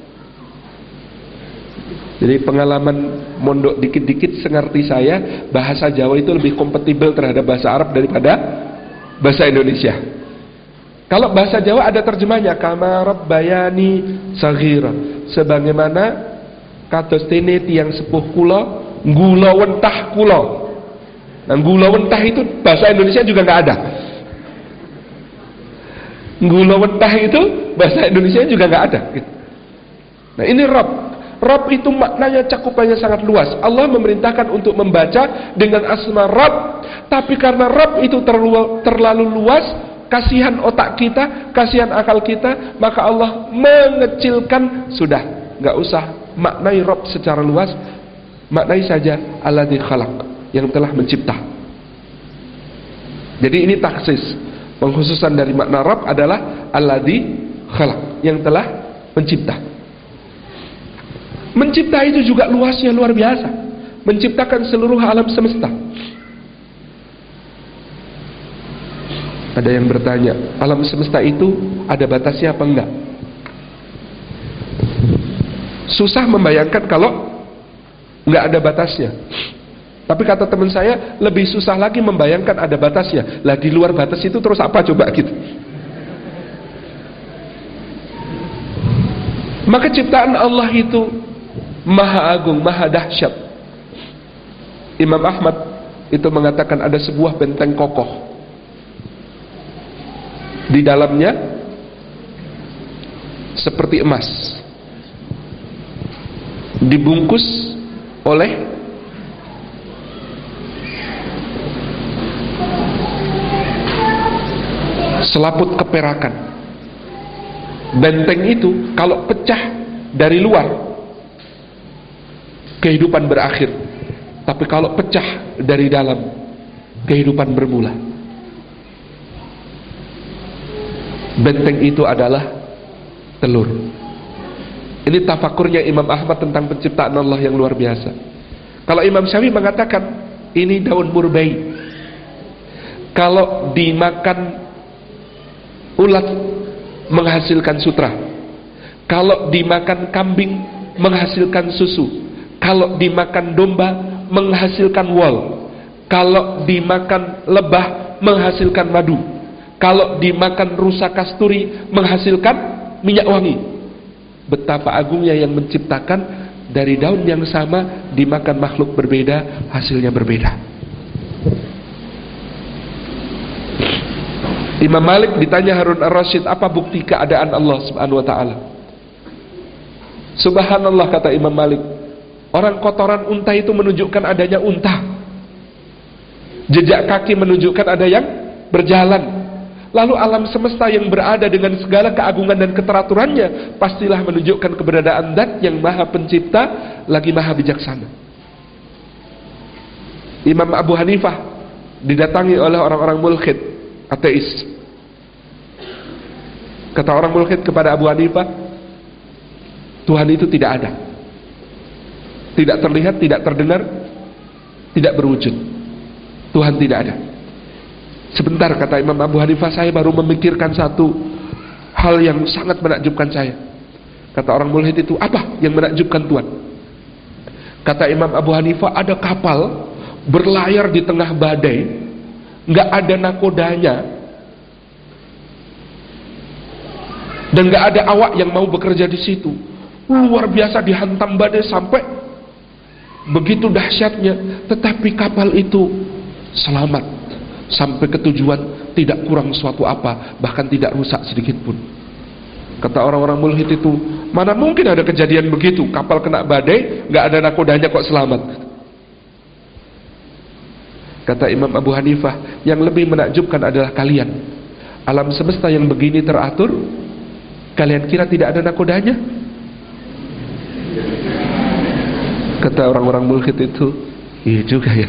Jadi pengalaman mondok dikit-dikit sengerti saya, bahasa Jawa itu lebih kompatibel terhadap bahasa Arab daripada bahasa Indonesia. Kalau bahasa Jawa ada terjemahnya, kama rabbayani saghira, sebagaimana kados tene tiyang sepuh kula gula wentah kula. Nah, gula wentah itu bahasa Indonesia juga nggak ada. Gula wentah itu bahasa Indonesia juga nggak ada gitu. Nah ini Rabb. Rabb itu maknanya cakupannya sangat luas. Allah memerintahkan untuk membaca dengan asma Rabb. Tapi karena Rabb itu terlalu luas, kasihan otak kita, kasihan akal kita, maka Allah mengecilkan. Sudah, nggak usah maknai Rabb secara luas, maknai saja alladzi khalaq, yang telah mencipta. Jadi ini taksis. Pengkhususan dari makna Rabb adalah alladzi khalaq, yang telah mencipta. Mencipta itu juga luasnya luar biasa. Menciptakan seluruh alam semesta. Ada yang bertanya, alam semesta itu ada batasnya apa enggak? Susah membayangkan kalau enggak ada batasnya. Tapi kata teman saya, lebih susah lagi membayangkan ada batasnya. Lah di luar batas itu terus apa coba gitu. Maka ciptaan Allah itu maha agung, maha dahsyat. Imam Ahmad itu mengatakan ada sebuah benteng kokoh. Di dalamnya seperti emas, dibungkus oleh selaput keperakan. Benteng itu kalau pecah dari luar, kehidupan berakhir. Tapi kalau pecah dari dalam, kehidupan bermula. Benteng itu adalah telur. Ini tafakurnya Imam Ahmad tentang penciptaan Allah yang luar biasa. Kalau Imam Syafi'i mengatakan ini daun murbei, kalau dimakan ulat menghasilkan sutra, kalau dimakan kambing menghasilkan susu, kalau dimakan domba menghasilkan wol, kalau dimakan lebah menghasilkan madu, kalau dimakan rusa kasturi menghasilkan minyak wangi. Betapa agungnya yang menciptakan dari daun yang sama dimakan makhluk berbeda, hasilnya berbeda. Imam Malik ditanya Harun ar-Rasyid, apa bukti keadaan Allah subhanahu wa ta'ala? Subhanallah, kata Imam Malik, orang kotoran unta itu menunjukkan adanya unta, jejak kaki menunjukkan ada yang berjalan. Lalu alam semesta yang berada dengan segala keagungan dan keteraturannya pastilah menunjukkan keberadaan Zat yang maha pencipta lagi maha bijaksana. Imam Abu Hanifah didatangi oleh orang-orang mulhid, ateis. Kata orang mulhid kepada Abu Hanifah, Tuhan itu tidak ada, tidak terlihat, tidak terdengar, tidak berwujud. Tuhan tidak ada. Sebentar, kata Imam Abu Hanifah, saya baru memikirkan satu hal yang sangat menakjubkan saya. Kata orang mulhid itu, apa yang menakjubkan Tuhan? Kata Imam Abu Hanifah, ada kapal berlayar di tengah badai, nggak ada nakodanya, dan nggak ada awak yang mau bekerja di situ. Luar biasa dihantam badai sampai begitu dahsyatnya, tetapi kapal itu selamat sampai ke tujuan, tidak kurang suatu apa, bahkan tidak rusak sedikit pun. Kata orang-orang mulhid itu, mana mungkin ada kejadian begitu, kapal kena badai, nggak ada nakodanya kok selamat. Kata Imam Abu Hanifah, yang lebih menakjubkan adalah kalian. Alam semesta yang begini teratur, kalian kira tidak ada nakodanya? Kata orang-orang mulhid itu, iya juga ya.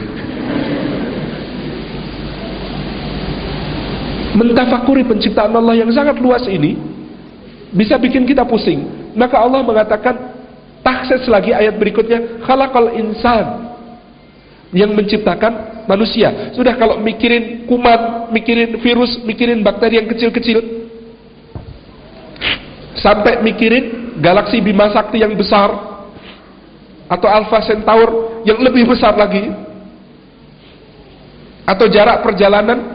Mentafakuri penciptaan Allah yang sangat luas ini bisa bikin kita pusing. Maka Allah mengatakan, taksis lagi ayat berikutnya, khalaqal insan, yang menciptakan manusia. Sudah, kalau mikirin kuman, mikirin virus, mikirin bakteri yang kecil-kecil, sampai mikirin galaksi Bima Sakti yang besar, atau Alpha Centaur yang lebih besar lagi, atau jarak perjalanan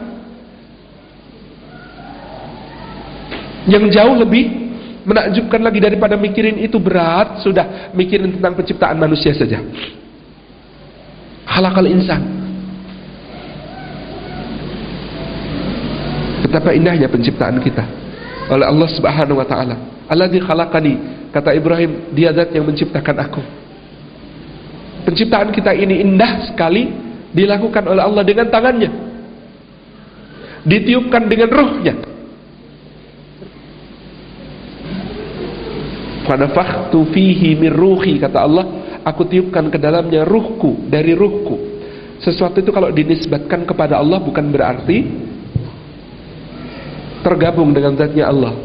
yang jauh lebih menakjubkan lagi daripada mikirin itu berat. Sudah, mikirin tentang penciptaan manusia saja. Khalaqal insan. Betapa indahnya penciptaan kita. oleh Allah Subhanahu wa taala. Alladzi khalaqani, kata Ibrahim, dia zat yang menciptakan aku. Penciptaan kita ini indah sekali, dilakukan oleh Allah dengan tangannya, ditiupkan dengan ruhnya. Fanafakhtu fihi min ruhi, kata Allah, aku tiupkan ke dalamnya ruhku, dari ruhku. Sesuatu itu kalau dinisbatkan kepada Allah bukan berarti tergabung dengan zatnya Allah.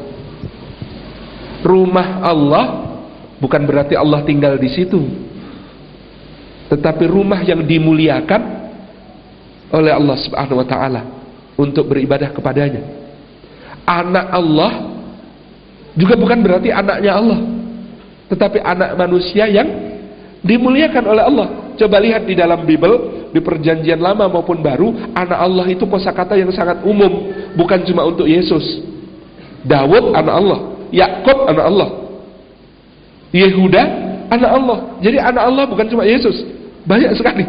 Rumah Allah bukan berarti Allah tinggal di situ, tetapi rumah yang dimuliakan oleh Allah Subhanahu wa taala untuk beribadah kepadanya. Anak Allah juga bukan berarti anaknya Allah, tetapi anak manusia yang dimuliakan oleh Allah. Coba lihat di dalam Bible, di perjanjian lama maupun baru, anak Allah itu kosakata yang sangat umum, bukan cuma untuk Yesus. Daud anak Allah, Yakub anak Allah, Yehuda anak Allah. Jadi anak Allah bukan cuma Yesus, banyak sekali.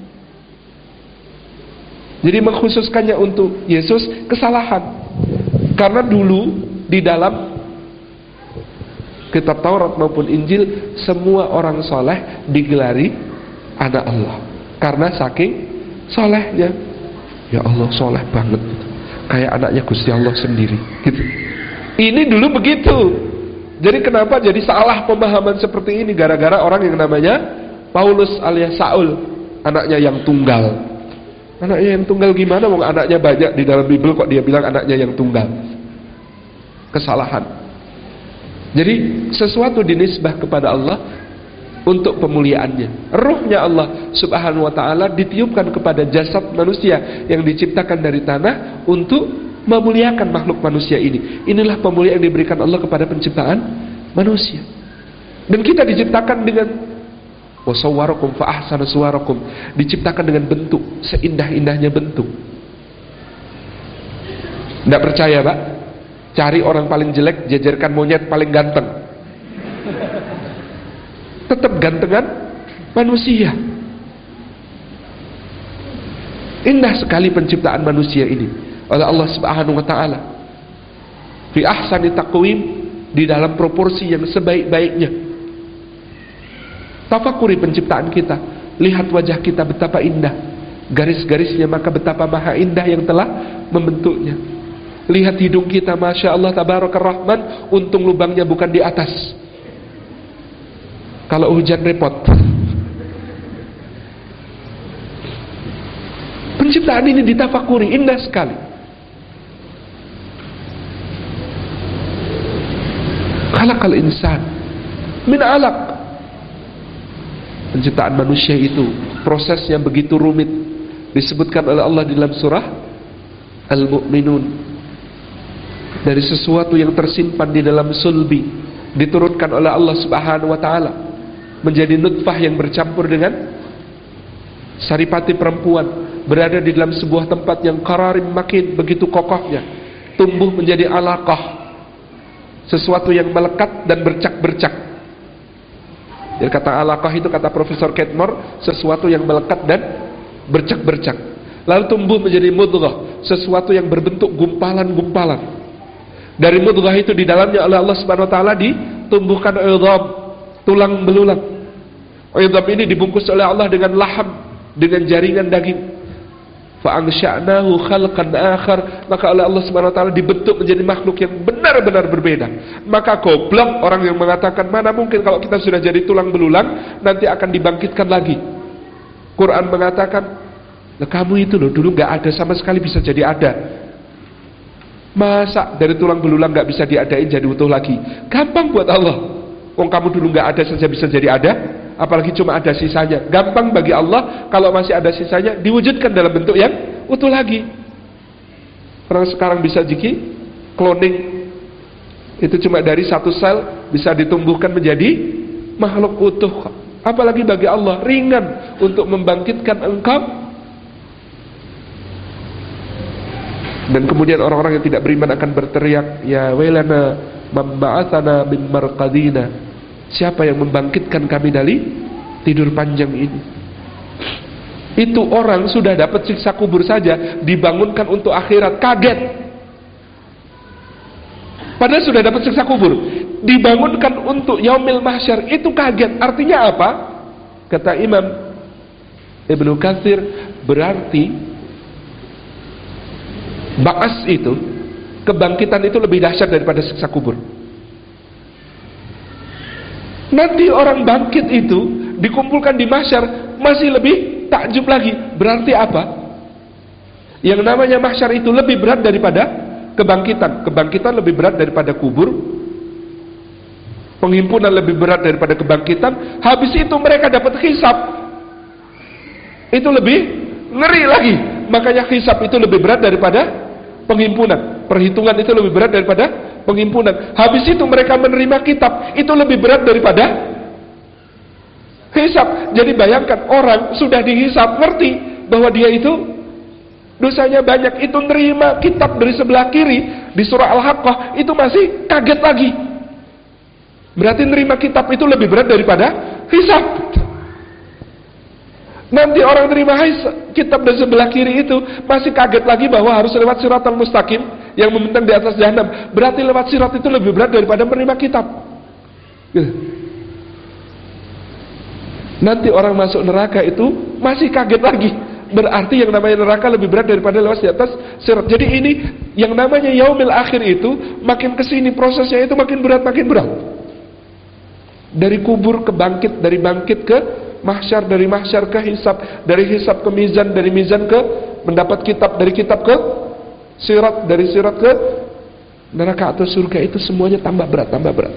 Jadi mengkhususkannya untuk Yesus kesalahan. Karena dulu di dalam kitab Taurat maupun Injil, semua orang soleh digelari anak Allah karena saking solehnya. Ya Allah soleh banget, kayak anaknya Gusti Allah sendiri gitu. Ini dulu begitu. Jadi kenapa jadi salah pemahaman seperti ini? Gara-gara orang yang namanya Paulus alias Saul, anaknya yang tunggal. Anaknya yang tunggal gimana? Wong anaknya banyak di dalam Bible, kok dia bilang anaknya yang tunggal? Kesalahan. Jadi sesuatu dinisbah kepada Allah untuk pemuliaannya. Ruhnya Allah Subhanahu wa taala ditiupkan kepada jasad manusia yang diciptakan dari tanah untuk memuliakan makhluk manusia ini. Inilah pemuliaan yang diberikan Allah kepada penciptaan manusia. Dan kita diciptakan dengan wasawwarakum fa ahsana suwarakum, diciptakan dengan bentuk seindah-indahnya bentuk. Tidak percaya, Pak? Cari orang paling jelek, jajarkan monyet paling ganteng, tetap gantengan manusia. Indah sekali penciptaan manusia ini oleh Allah Subhanahu wa taala. Fi ahsani taqwim, di dalam proporsi yang sebaik-baiknya. Tafakuri penciptaan kita, lihat wajah kita betapa indah, garis-garisnya maka betapa maha indah yang telah membentuknya. Lihat hidung kita, Masya Allah Tabarakar Rahman, untung lubangnya bukan di atas, kalau hujan repot. Penciptaan ini ditafakuri, indah sekali. Khalaqal insan min alaq. Penciptaan manusia itu prosesnya begitu rumit, disebutkan oleh Allah di dalam surah Al-Mu'minun. Dari sesuatu yang tersimpan di dalam sulbi, diturunkan oleh Allah Subhanahu wa taala menjadi nutfah yang bercampur dengan saripati perempuan, berada di dalam sebuah tempat yang qararim makin, begitu kokohnya, tumbuh menjadi alaqah, sesuatu yang melekat dan bercak-bercak. Jadi kata alaqah itu, kata Profesor Ketmore, sesuatu yang melekat dan bercak-bercak. Lalu tumbuh menjadi mudghah, sesuatu yang berbentuk gumpalan-gumpalan. Dari mudghah itu di dalamnya oleh Allah Subhanahu wa taala ditumbuhkan idham, tulang belulang. Idham ini dibungkus oleh Allah dengan laham, dengan jaringan daging. Fa ansha'nahu khalqan akhar, maka oleh Allah Subhanahu wa taala dibentuk menjadi makhluk yang benar-benar berbeda. Maka goblok orang yang mengatakan mana mungkin kalau kita sudah jadi tulang belulang nanti akan dibangkitkan lagi. Quran mengatakan, "Lah kamu itu loh dulu enggak ada sama sekali bisa jadi ada. Masa dari tulang belulang gak bisa diadain jadi utuh lagi? Gampang buat Allah. Wong kamu dulu gak ada saja bisa jadi ada, apalagi cuma ada sisanya. Gampang bagi Allah kalau masih ada sisanya diwujudkan dalam bentuk yang utuh lagi. Orang sekarang bisa cloning, itu cuma dari satu sel bisa ditumbuhkan menjadi makhluk utuh. Apalagi bagi Allah ringan untuk membangkitkan engkau. Dan kemudian orang-orang yang tidak beriman akan berteriak, ya wailana mamba'atsana min marqadina, siapa yang membangkitkan kami dari tidur panjang ini? Itu orang sudah dapat siksa kubur saja, dibangunkan untuk akhirat, kaget. Padahal sudah dapat siksa kubur. Dibangunkan untuk yaumil mahsyar, itu kaget. Artinya apa? Kata Imam Ibnu Katsir, berarti ba'as itu, kebangkitan itu lebih dahsyat daripada siksa kubur. Nanti orang bangkit itu dikumpulkan di mahsyar, masih lebih takjub lagi. Berarti apa? Yang namanya mahsyar itu lebih berat daripada kebangkitan. Kebangkitan lebih berat daripada kubur. Penghimpunan lebih berat daripada kebangkitan. Habis itu mereka dapat hisab. Itu lebih ngeri lagi. Makanya hisab itu lebih berat daripada penghimpunan. Perhitungan itu lebih berat daripada penghimpunan. Habis itu mereka menerima kitab, itu lebih berat daripada hisab. Jadi bayangkan, orang sudah dihisab, ngerti bahwa dia itu dosanya banyak, itu nerima kitab dari sebelah kiri di surah Al-Haqqah, itu masih kaget lagi. Berarti nerima kitab itu lebih berat daripada hisab. Nanti orang terima kitab dari sebelah kiri itu masih kaget lagi bahwa harus lewat siratal mustaqim yang membentang di atas jahanam. Berarti lewat sirat itu lebih berat daripada menerima kitab. Nanti orang masuk neraka itu masih kaget lagi. Berarti yang namanya neraka lebih berat daripada lewat di atas sirat. Jadi ini yang namanya yaumil akhir itu, makin kesini prosesnya itu makin berat, makin berat. Dari kubur ke bangkit, dari bangkit ke mahsyar, dari mahsyar ke hisab, dari hisab ke mizan, dari mizan ke mendapat kitab, dari kitab ke sirat, dari sirat ke neraka atau surga. Itu semuanya tambah berat, tambah berat.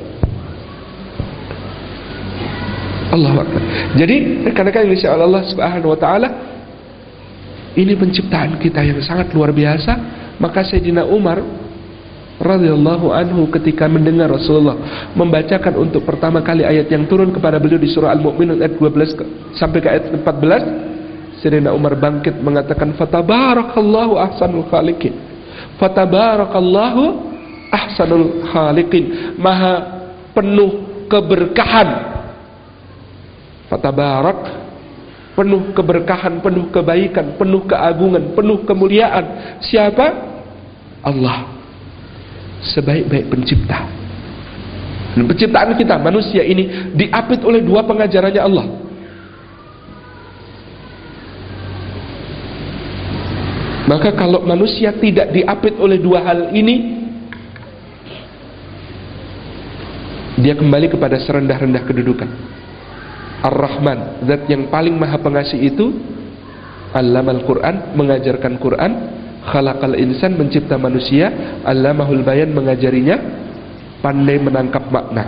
Allahu Akbar. Jadi rekan-rekan insya Allah Subhanahu wa taala, ini penciptaan kita yang sangat luar biasa. Maka Sayyidina Umar radhiyallahu anhu ketika mendengar Rasulullah membacakan untuk pertama kali ayat yang turun kepada beliau di surah Al-Mu'minun ayat 12 sampai ke ayat 14, Sayyidina Umar bangkit mengatakan, fatabarakallahu ahsanul khaliqin, fatabarakallahu ahsanul khaliqin, maha penuh keberkahan. Fatabarak, penuh keberkahan, penuh kebaikan, penuh keagungan, penuh kemuliaan. Siapa? Allah, sebaik-baik pencipta. Dan penciptaan kita manusia ini diapit oleh dua pengajarannya Allah. Maka kalau manusia tidak diapit oleh dua hal ini, dia kembali kepada serendah-rendah kedudukan. Ar-Rahman, zat yang paling maha pengasih itu, Allamal Quran, mengajarkan Quran. Khalaqal insan, mencipta manusia. Allamahul bayan, mengajarinya pandai menangkap makna.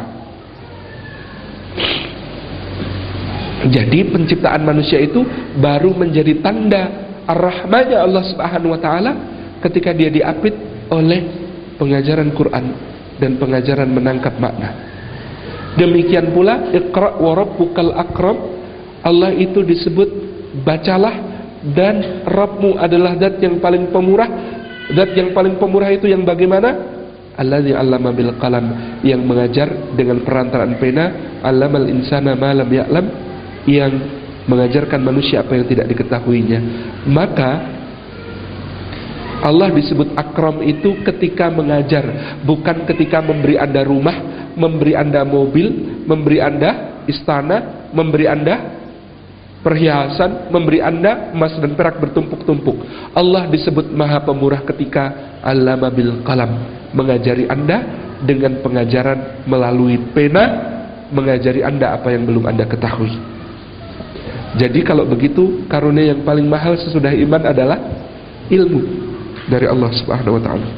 Jadi penciptaan manusia itu baru menjadi tanda ar-rahmanya Allah Subhanahu wa taala ketika dia diapit oleh pengajaran Quran dan pengajaran menangkap makna. Demikian pula Iqra wa rabbukal akram, Allah itu disebut bacalah, dan Rabbmu adalah zat yang paling pemurah. Zat yang paling pemurah itu yang bagaimana? Allazi 'allama bil qalam, yang mengajar dengan perantaraan pena. 'Allamal insana ma lam ya'lam, yang mengajarkan manusia apa yang tidak diketahuinya. Maka Allah disebut akram itu ketika mengajar, bukan ketika memberi Anda rumah, memberi Anda mobil, memberi Anda istana, memberi Anda perhiasan, memberi Anda emas dan perak bertumpuk-tumpuk. Allah disebut maha pemurah ketika allama bil qalam, mengajari Anda dengan pengajaran melalui pena, mengajari Anda apa yang belum Anda ketahui. Jadi kalau begitu, karunia yang paling mahal sesudah iman adalah ilmu dari Allah Subhanahu wa taala.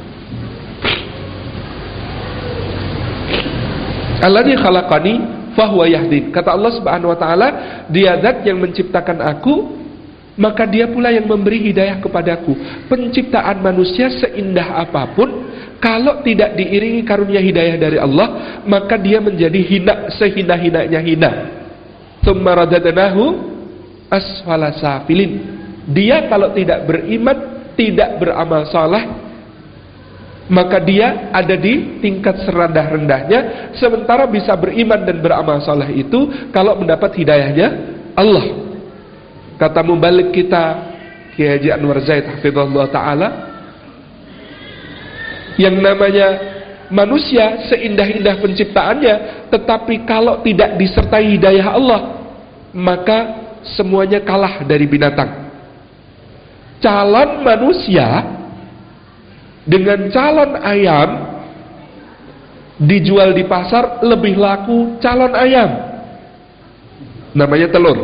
Alladzi khalaqani fahuwa yahdin. Kata Allah Subhanahu wa taala, dia zat yang menciptakan aku, maka dia pula yang memberi hidayah kepadaku. Penciptaan manusia seindah apapun, kalau tidak diiringi karunia hidayah dari Allah, maka dia menjadi hina, sehina-hinanya hina. Tsumma radadnahu asfala safilin. Dia kalau tidak beriman, tidak beramal saleh, maka dia ada di tingkat serendah-rendahnya. Sementara bisa beriman dan beramal saleh itu kalau mendapat hidayahnya Allah. Kata mubalik kita Kiai Haji Anwar Zaid hafizahullah taala, yang namanya manusia seindah-indah penciptaannya, tetapi kalau tidak disertai hidayah Allah, maka semuanya kalah dari binatang. Calon manusia dengan calon ayam dijual di pasar lebih laku calon ayam. Namanya telur.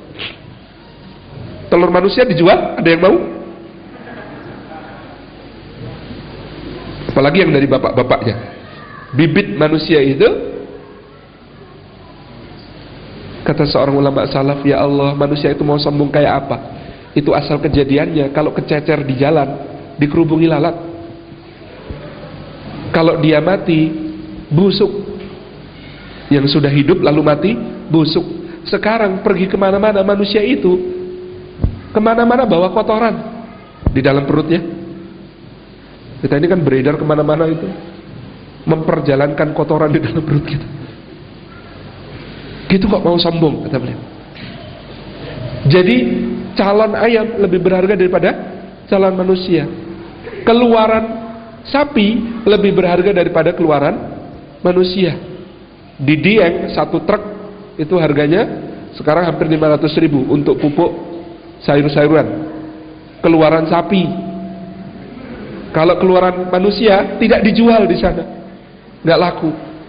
Telur manusia dijual, ada yang mau? Apalagi yang dari bapak-bapaknya. Bibit manusia itu, kata seorang ulama salaf, ya Allah, manusia itu mau sombong kayak apa? Itu asal kejadiannya, kalau kececer di jalan, dikerubungi lalat. Kalau dia mati, busuk. Yang sudah hidup lalu mati, busuk. Sekarang pergi kemana-mana manusia itu, kemana-mana bawa kotoran di dalam perutnya. Kita ini kan beredar kemana-mana itu, memperjalankan kotoran di dalam perut kita. Gitu kok mau sombong, kata beliau. Jadi calon ayam lebih berharga daripada calon manusia. Keluaran sapi lebih berharga daripada keluaran manusia. Di Dieng satu truk itu harganya sekarang hampir 500.000 untuk pupuk sayur-sayuran. Keluaran sapi. Kalau keluaran manusia tidak dijual di sana, nggak laku.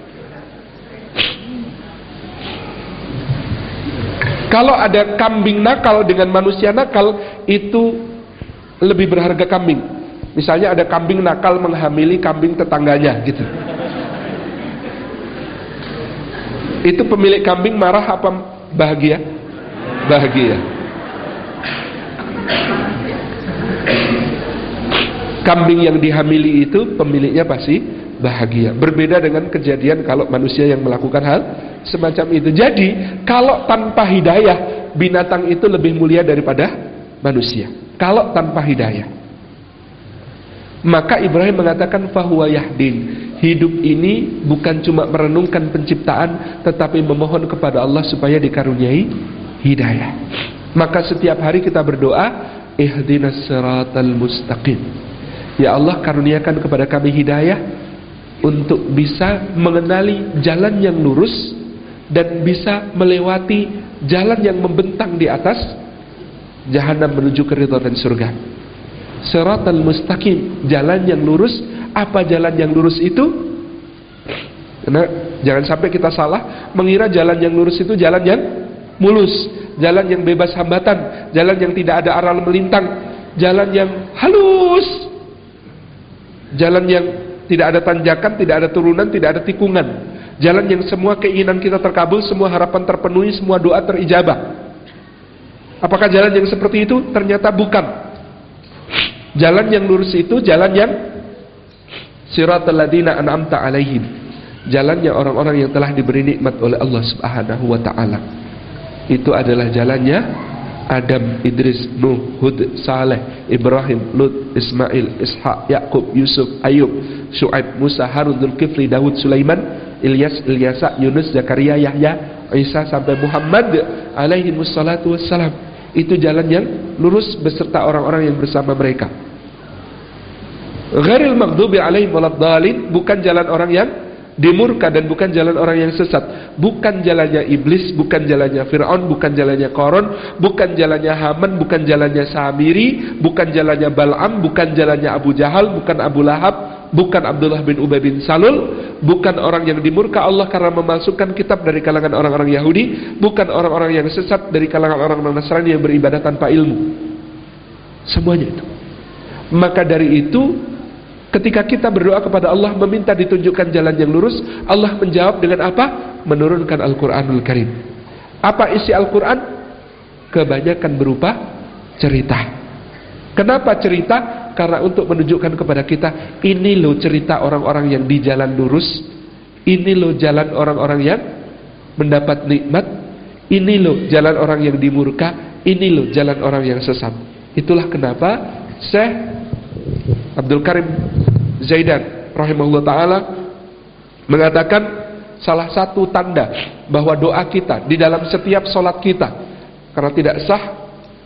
Kalau ada kambing nakal dengan manusia nakal, itu lebih berharga kambing. Misalnya ada kambing nakal menghamili kambing tetangganya, gitu. Itu pemilik kambing marah apa bahagia? Bahagia. Kambing yang dihamili itu pemiliknya pasti bahagia. Berbeda dengan kejadian kalau manusia yang melakukan hal semacam itu. Jadi kalau tanpa hidayah, binatang itu lebih mulia daripada manusia. Kalau tanpa hidayah, maka Ibrahim mengatakan fahuwa yahdin. Hidup ini bukan cuma merenungkan penciptaan, tetapi memohon kepada Allah supaya dikaruniai hidayah. Maka setiap hari kita berdoa, ihdinas siratal mustaqim. Ya Allah, karuniakan kepada kami hidayah untuk bisa mengenali jalan yang lurus dan bisa melewati jalan yang membentang di atas jahanam menuju ke ridha dan surga. Siratal mustaqim, jalan yang lurus. Apa jalan yang lurus itu? Karena jangan sampai kita salah mengira jalan yang lurus itu jalan yang mulus, jalan yang bebas hambatan, jalan yang tidak ada aral melintang, jalan yang halus, jalan yang tidak ada tanjakan, tidak ada turunan, tidak ada tikungan, jalan yang semua keinginan kita terkabul, semua harapan terpenuhi, semua doa terijabah. Apakah jalan yang seperti itu? Ternyata bukan. Jalan yang lurus itu jalan yang siratal ladzina an'amta alaihim, jalannya orang-orang yang telah diberi nikmat oleh Allah Subhanahu wa taala. Itu adalah jalannya Adam, Idris, Nuh, Hud, Saleh, Ibrahim, Lut, Ismail, Ishak, Yakub, Yusuf, Ayub, Syuaib, Musa, Harun, Dzulkifli, Daud, Sulaiman, Ilyas, Ilyasa, Yunus, Zakaria, Yahya, Isa sampai Muhammad alaihi wassalatu wassalam. Itu jalan yang lurus beserta orang-orang yang bersama mereka. Ghairil maghdubi alaihim waladdallin, bukan jalan orang yang dimurka dan bukan jalan orang yang sesat, bukan jalannya iblis, bukan jalannya Fir'aun, bukan jalannya Qarun, bukan jalannya Haman, bukan jalannya Samiri, bukan jalannya Bal'am, bukan jalannya Abu Jahal, bukan Abu Lahab, bukan Abdullah bin Ubay bin Salul, bukan orang yang dimurka Allah karena memasukkan kitab dari kalangan orang-orang Yahudi, bukan orang-orang yang sesat dari kalangan orang-orang Nasrani yang beribadah tanpa ilmu. Semuanya itu. Maka dari itu, ketika kita berdoa kepada Allah meminta ditunjukkan jalan yang lurus, Allah menjawab dengan apa? Menurunkan Al-Quranul Karim. Apa isi Al-Quran? Kebanyakan berupa cerita. Kenapa cerita? Karena untuk menunjukkan kepada kita, ini loh cerita orang-orang yang di jalan lurus, ini loh jalan orang-orang yang mendapat nikmat, ini loh jalan orang yang dimurka, ini loh jalan orang yang sesat. Itulah kenapa Syekh Abdul Karim Zaidan rahimahullah ta'ala mengatakan salah satu tanda bahwa doa kita di dalam setiap solat kita, karena tidak sah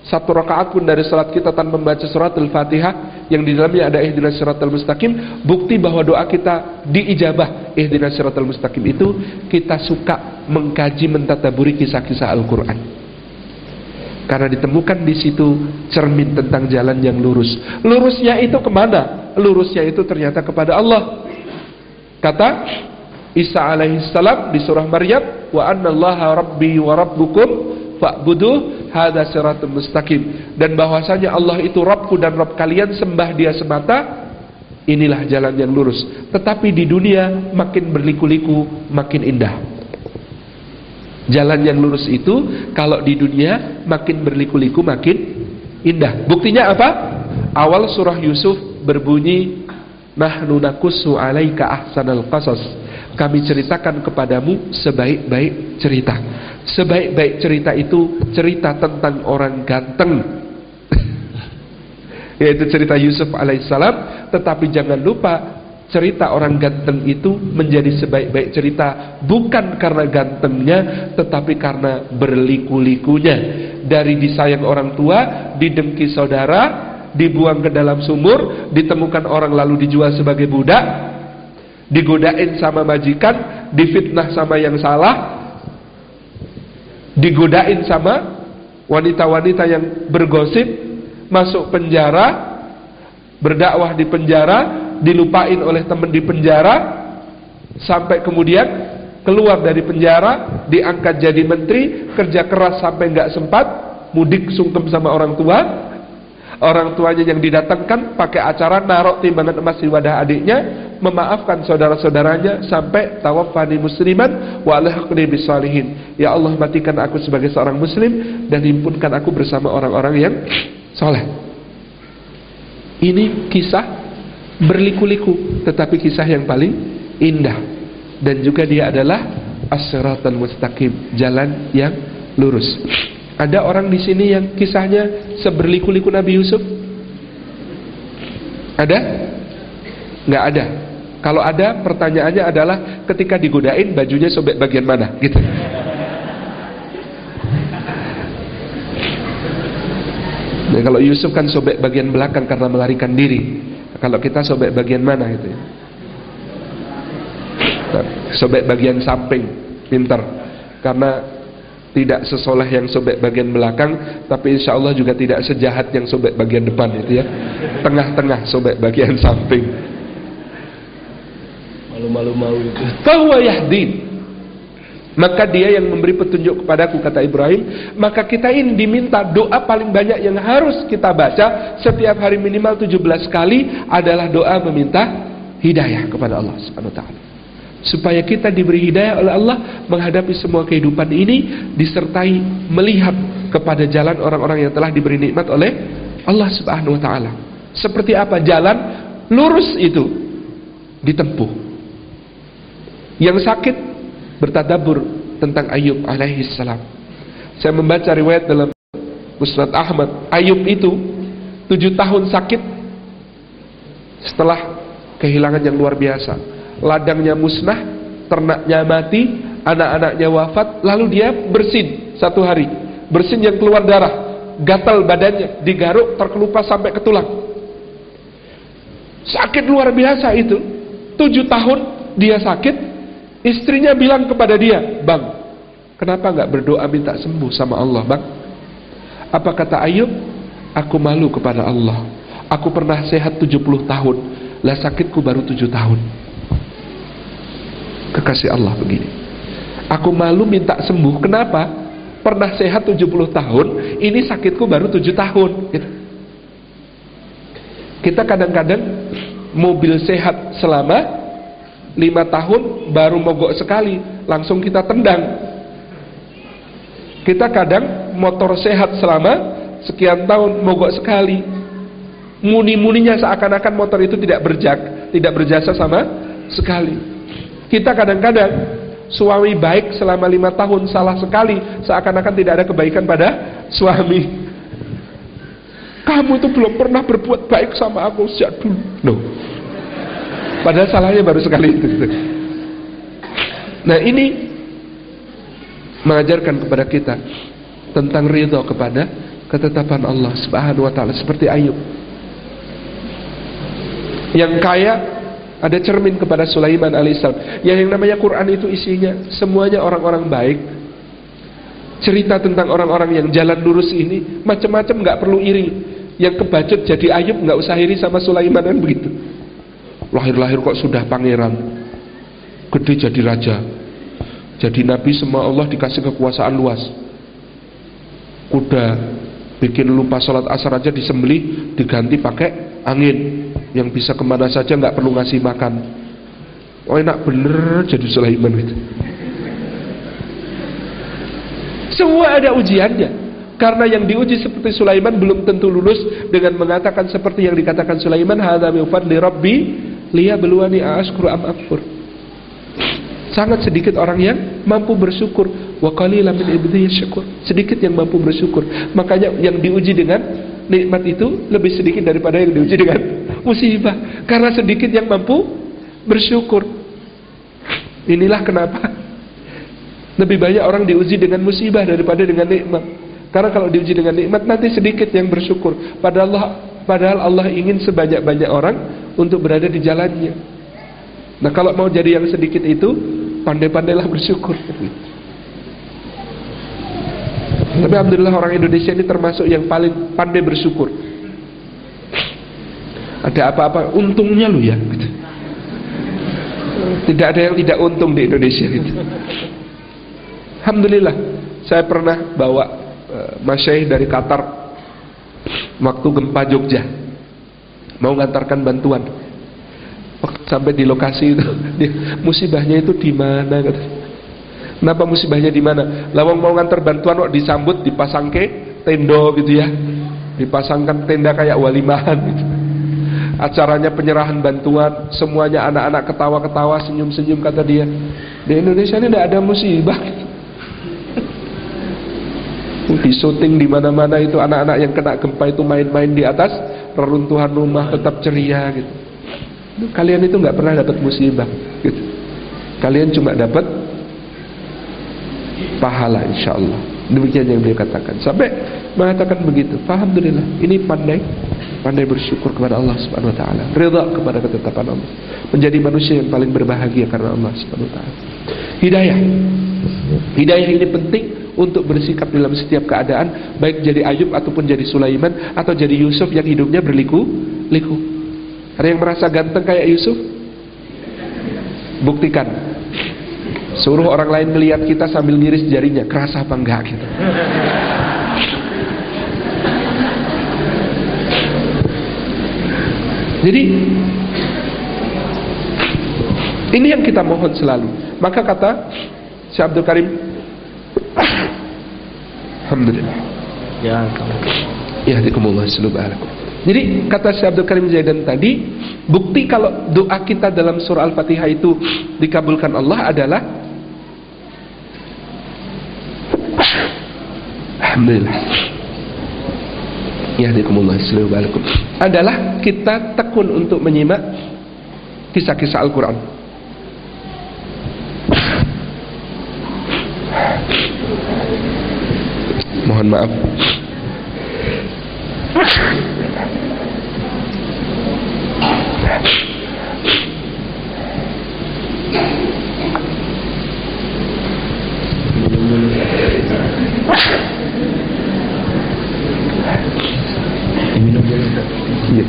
Satu rakaat pun dari salat kita tanpa membaca surat Al-Fatihah yang di dalamnya ada ihdinas siratal mustaqim, bukti bahwa doa kita diijabah. Ihdinas siratal mustaqim itu kita suka mengkaji, mentadaburi kisah-kisah Al-Quran, karena ditemukan di situ cermin tentang jalan yang lurus. Lurusnya itu kemana? Lurusnya itu ternyata kepada Allah. Kata Isa alaihissalam di surah Maryam, wa annallaha rabbi wa rabbukum fa'buduh hadza siratul mustaqim, dan bahwasanya Allah itu Rabbku dan Rabb kalian, sembah Dia semata, inilah jalan yang lurus. Tetapi di dunia makin berliku-liku makin indah. Jalan yang lurus itu kalau di dunia makin berliku-liku makin indah. Buktinya apa? Awal surah Yusuf berbunyi, nahnu naqussu 'alaika ahsanal qasas, kami ceritakan kepadamu sebaik-baik cerita. Sebaik-baik cerita itu cerita tentang orang ganteng, yaitu cerita Yusuf alaihissalam. Tetapi jangan lupa, cerita orang ganteng itu menjadi sebaik-baik cerita bukan karena gantengnya, tetapi karena berliku-likunya. Dari disayang orang tua, didengki saudara, dibuang ke dalam sumur, ditemukan orang lalu dijual sebagai budak, digodain sama majikan, difitnah sama yang salah, digodain sama wanita-wanita yang bergosip, masuk penjara, berdakwah di penjara, dilupain oleh teman di penjara, sampai kemudian keluar dari penjara, diangkat jadi menteri, kerja keras sampai nggak sempat, mudik sungkem sama orang tua. Orang tuanya yang didatangkan pakai acara narok timbangan emas di wadah adiknya, memaafkan saudara-saudaranya, sampai tawaffani musliman wa alhiqni bisalihin. Ya Allah, matikan aku sebagai seorang muslim dan himpunkan aku bersama orang-orang yang soleh. Ini kisah berliku-liku, tetapi kisah yang paling indah, dan juga dia adalah as-siratal mustaqim, jalan yang lurus. Ada orang di sini yang kisahnya seberliku-liku Nabi Yusuf? Ada? Nggak ada. Kalau ada, pertanyaannya adalah ketika digodain bajunya sobek bagian mana? Gitu. Nah, kalau Yusuf kan sobek bagian belakang karena melarikan diri. Kalau kita sobek bagian mana gitu ya? Nah, sobek bagian samping, pintar. Karena tidak sesoleh yang sobek bagian belakang, tapi insya Allah juga tidak sejahat yang sobek bagian depan itu ya. Tengah-tengah sobek bagian samping. Malu-malu itu. Fahuwa yahdin, maka dia yang memberi petunjuk kepadaku, kata Ibrahim. Maka kita ini diminta doa paling banyak yang harus kita baca setiap hari minimal 17 kali adalah doa meminta hidayah kepada Allah Subhanahu wa taala, supaya kita diberi hidayah oleh Allah menghadapi semua kehidupan ini, disertai melihat kepada jalan orang-orang yang telah diberi nikmat oleh Allah Subhanahu wa taala. Seperti apa jalan lurus itu ditempuh. Yang sakit bertadabbur tentang Ayub alaihi salam. Saya membaca riwayat dalam Musnad Ahmad. Ayub itu 7 tahun sakit setelah kehilangan yang luar biasa. Ladangnya musnah, ternaknya mati, anak-anaknya wafat, lalu dia bersin 1 hari. Bersin yang keluar darah, gatal badannya, digaruk, terkelupas sampai ke tulang. Sakit luar biasa itu. 7 tahun dia sakit. Istrinya bilang kepada dia, "Bang, kenapa gak berdoa minta sembuh sama Allah, Bang?" Apa kata Ayub? "Aku malu kepada Allah. Aku pernah sehat 70 tahun, lah sakitku baru 7 tahun. Kekasih Allah begini, aku malu minta sembuh. Kenapa? Pernah sehat 70 tahun, ini sakitku baru 7 tahun gitu. Kita kadang-kadang mobil sehat selama 5 tahun, baru mogok sekali, langsung kita tendang. Kita kadang motor sehat selama sekian tahun, mogok sekali, muni-muninya seakan-akan motor itu tidak berjasa sama sekali. Kita kadang-kadang suami baik selama 5 tahun, salah sekali, seakan-akan tidak ada kebaikan pada suami. Kamu itu belum pernah berbuat baik sama aku sejak dulu. No. Padahal salahnya baru sekali itu. Nah, ini mengajarkan kepada kita tentang ridho kepada ketetapan Allah Subhanahu wa taala seperti Ayub. Yang kaya ada cermin kepada Sulaiman alaihissalam. Yang namanya Quran itu isinya semuanya orang-orang baik. Cerita tentang orang-orang yang jalan lurus ini macam-macam, nggak perlu iri. Yang kebacut jadi Ayub nggak usah iri sama Sulaiman, kan begitu. Lahir-lahir kok sudah pangeran, gede jadi raja, jadi nabi, semua Allah dikasih kekuasaan luas. Kuda bikin lupa sholat asar aja disembelih, diganti pakai angin yang bisa kemana saja, nggak perlu ngasih makan. Oh enak bener jadi Sulaiman gitu. Semua ada ujiannya. Karena yang diuji seperti Sulaiman belum tentu lulus dengan mengatakan seperti yang dikatakan Sulaiman, hadza min fadli rabbi liyabluwani a'ashkuru am akfur. Sangat sedikit orang yang mampu bersyukur. Wa qalilan min ibadiy syakur. Sedikit yang mampu bersyukur. Makanya yang diuji dengan nikmat itu lebih sedikit daripada yang diuji dengan musibah. Karena sedikit yang mampu bersyukur. Inilah kenapa lebih banyak orang diuji dengan musibah daripada dengan nikmat. Karena kalau diuji dengan nikmat nanti sedikit yang bersyukur. Padahal Allah ingin sebanyak-banyak orang untuk berada di jalannya. Nah kalau mau jadi yang sedikit itu, pandai-pandailah bersyukur. Tapi alhamdulillah orang Indonesia ini termasuk yang paling pandai bersyukur. Ada apa-apa untungnya lu ya gitu. Tidak ada yang tidak untung di Indonesia gitu. Alhamdulillah saya pernah bawa masyaikh dari Qatar waktu gempa Jogja, mau ngantarkan bantuan. Waktu sampai di lokasi itu, musibahnya itu di mana? Kenapa musibahnya di mana? Lawang mau ngantar bantuan kok disambut, dipasang ke tendo gitu ya, dipasangkan tenda kayak walimahan gitu. Acaranya penyerahan bantuan, semuanya anak-anak ketawa-ketawa, senyum-senyum, kata dia. Di Indonesia ini tidak ada musibah. Di syuting di mana-mana itu anak-anak yang kena gempa itu main-main di atas reruntuhan rumah tetap ceria gitu. Kalian itu nggak pernah dapat musibah gitu. Kalian cuma dapat pahala insyaallah. Demikian yang beliau katakan. Sampai mengatakan begitu. Alhamdulillah, ini pandai bersyukur kepada Allah Subhanahu wa taala. Ridha kepada ketetapan Allah. Menjadi manusia yang paling berbahagia karena Allah Subhanahu wa taala. Hidayah ini penting untuk bersikap dalam setiap keadaan, baik jadi Ayub ataupun jadi Sulaiman atau jadi Yusuf yang hidupnya berliku-liku. Ada yang merasa ganteng kayak Yusuf? Buktikan. Suruh orang lain melihat kita sambil ngiris jarinya, kerasa apa enggak gitu. Jadi ini yang kita mohon selalu. Maka kata Syekh Abdul Karim, alhamdulillah. Ya, yahdikumullah sallallahu. Jadi kata Syekh Abdul Karim Zaidan tadi, bukti kalau doa kita dalam surah Al-Fatihah itu dikabulkan Allah adalah alhamdulillah. Yahdikumullah sallallahu. Adalah kita tekun untuk menyimak kisah-kisah Al-Quran. Mohon maaf. Ya.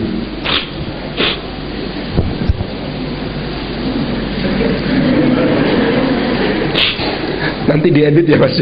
Nanti diedit ya Mas.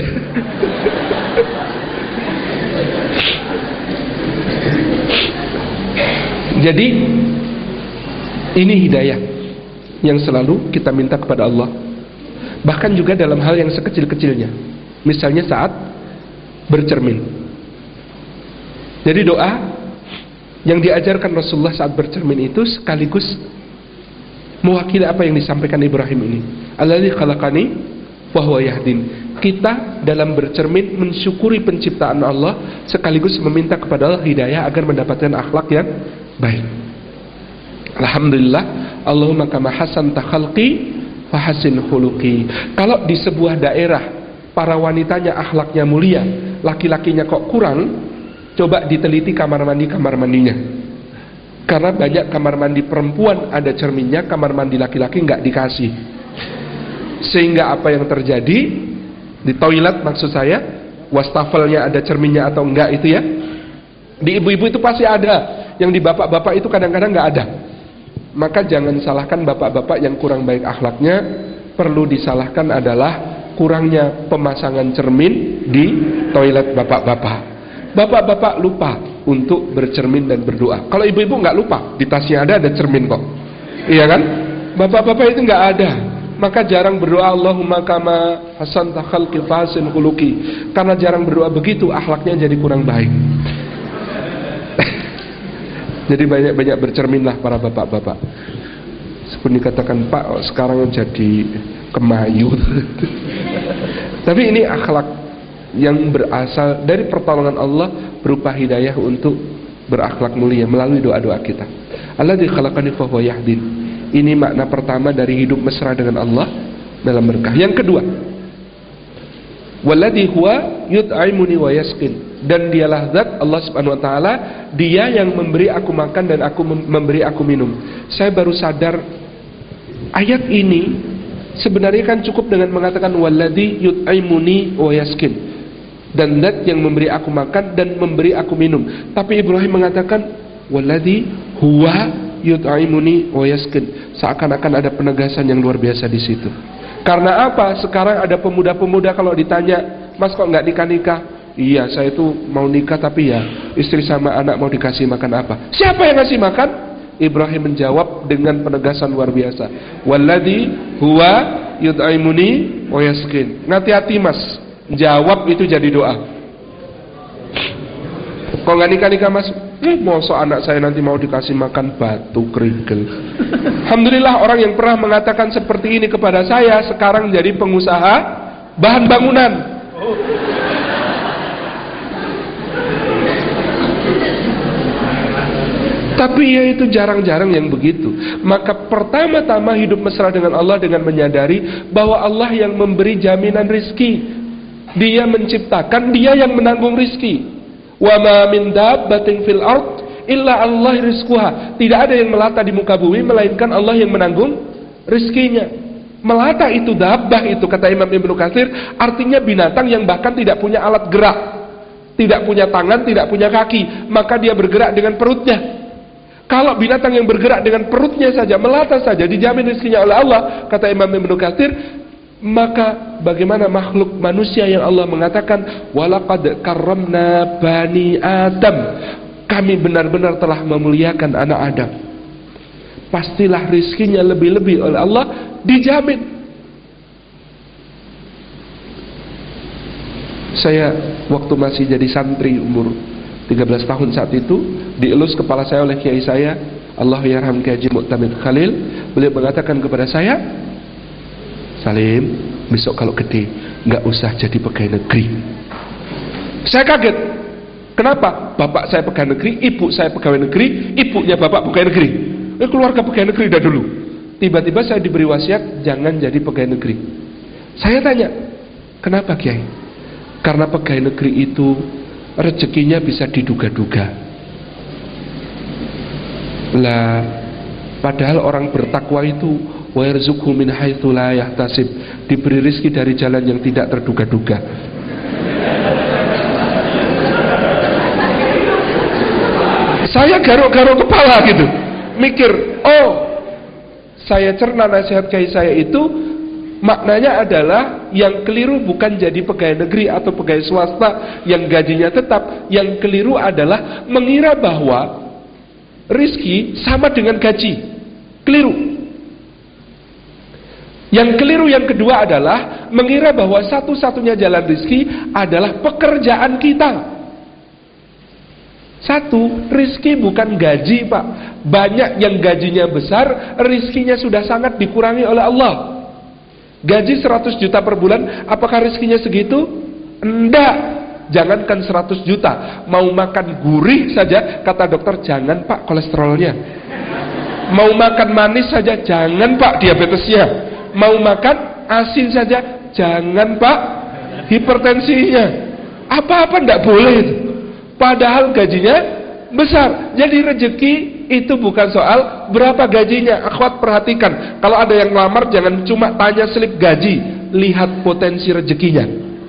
Jadi ini hidayah yang selalu kita minta kepada Allah. Bahkan juga dalam hal yang sekecil-kecilnya. Misalnya saat bercermin. Jadi doa yang diajarkan Rasulullah saat bercermin itu sekaligus mewakili apa yang disampaikan Ibrahim ini. Alladzi khalaqani wa huwa yahdin. Kita dalam bercermin mensyukuri penciptaan Allah sekaligus meminta kepada Allah hidayah agar mendapatkan akhlak yang baik. Alhamdulillah, Allahumma kama hasanta khalqi fahasin khuluqi. Kalau di sebuah daerah para wanitanya akhlaknya mulia, laki-lakinya kok kurang, Coba diteliti kamar mandinya. Karena banyak kamar mandi perempuan ada cerminnya, kamar mandi laki-laki nggak dikasih. Sehingga apa yang terjadi di toilet, maksud saya, wastafelnya ada cerminnya atau enggak itu ya. Di ibu-ibu itu pasti ada, yang di bapak-bapak itu kadang-kadang nggak ada. Maka jangan salahkan bapak-bapak yang kurang baik akhlaknya. Perlu disalahkan adalah kurangnya pemasangan cermin di toilet bapak-bapak. Bapak-bapak lupa untuk bercermin dan berdoa. Kalau ibu-ibu nggak lupa, di tasnya ada cermin kok. Iya kan? Bapak-bapak itu nggak ada. Maka jarang berdoa Allahumma kama hasanta khalqi fahasin khuluqi. Karena jarang berdoa begitu, akhlaknya jadi kurang baik. Jadi banyak-banyak bercerminlah para bapak-bapak. Seperti dikatakan Pak, sekarang jadi kemayu. Tapi ini akhlak yang berasal dari pertolongan Allah berupa hidayah untuk berakhlak mulia melalui doa-doa kita. Alladzi khalaqani fa huwa yahdin. Ini makna pertama dari hidup mesra dengan Allah dalam berkah. Yang kedua, walladzi huwa yut'imuni wa yasqin. Dan dialah zat Allah Subhanahu wa taala, Dia yang memberi aku makan dan aku memberi aku minum. Saya baru sadar ayat ini sebenarnya kan cukup dengan mengatakan walladzi yut'imuni wa yasqin. Dan zat yang memberi aku makan dan memberi aku minum. Tapi Ibrahim mengatakan walladzi huwa yut'imuni wa yasqin. Seakan-akan ada penegasan yang luar biasa di situ. Karena apa? Sekarang ada pemuda-pemuda kalau ditanya, "Mas kok nggak nikah-nikah?" "Iya, saya itu mau nikah tapi ya istri sama anak mau dikasih makan apa?" "Siapa yang ngasih makan?" Ibrahim menjawab dengan penegasan luar biasa. Walladzi huwa yut'imuni wa yasqin. Hati-hati Mas. Jawab itu jadi doa. Kok nggak nikah-nikah Mas? Mosok anak saya nanti mau dikasih makan batu kerikil. Alhamdulillah orang yang pernah mengatakan seperti ini kepada saya sekarang jadi pengusaha bahan bangunan. Tapi ya itu jarang-jarang yang begitu. Maka pertama-tama hidup mesra dengan Allah dengan menyadari bahwa Allah yang memberi jaminan rizki. Dia menciptakan, Dia yang menanggung rizki. Wa ma min dabbatin fil ard illa Allah rizquha. Tidak ada yang melata di muka bumi melainkan Allah yang menanggung rizkinya. Melata itu dabbah itu kata Imam Ibnu Katsir, artinya binatang yang bahkan tidak punya alat gerak, tidak punya tangan, tidak punya kaki, maka dia bergerak dengan perutnya. Kalau binatang yang bergerak dengan perutnya saja, melata saja, dijamin rizkinya oleh Allah, kata Imam Ibnu Katsir, maka bagaimana makhluk manusia yang Allah mengatakan walaqad karramna bani Adam, kami benar-benar telah memuliakan anak Adam. Pastilah rizkinya lebih-lebih oleh Allah dijamin. Saya waktu masih jadi santri umur 13 tahun saat itu, dielus kepala saya oleh kiai saya, Allahyarham Kiai Haji Mu'tamid Khalil. Beliau mengatakan kepada saya, "Salim, besok kalau gede nggak usah jadi pegawai negeri." Saya kaget. Kenapa? Bapak saya pegawai negeri, ibu saya pegawai negeri, ibunya bapak pegawai negeri. Keluarga pegawai negeri dah dulu. Tiba-tiba saya diberi wasiat jangan jadi pegawai negeri. Saya tanya, kenapa Kiai? Karena pegawai negeri itu rezekinya bisa diduga-duga. Lah, padahal orang bertakwa itu wa yarzuqhu min haitsu la yahtasib, diberi rezeki dari jalan yang tidak terduga-duga. Saya garuk-garuk kepala gitu, mikir, oh, saya cerna nasihat kiai saya itu maknanya adalah yang keliru bukan jadi pegawai negeri atau pegawai swasta yang gajinya tetap. Yang keliru adalah mengira bahwa rizki sama dengan gaji. Keliru. Yang keliru yang kedua adalah mengira bahwa satu-satunya jalan rizki adalah pekerjaan kita. Satu, rizki bukan gaji Pak. Banyak yang gajinya besar, rizkinya sudah sangat dikurangi oleh Allah. Gaji 100 juta per bulan, apakah rizkinya segitu? Enggak. Jangankan 100 juta, mau makan gurih saja, kata dokter, jangan Pak kolesterolnya. Mau makan manis saja, jangan Pak diabetesnya. Mau makan asin saja, jangan Pak hipertensinya. Apa-apa enggak boleh itu. padahal gajinya besar. Jadi rezeki itu bukan soal berapa gajinya. Akhwat perhatikan, kalau ada yang ngelamar jangan cuma tanya slip gaji, lihat potensi rezekinya.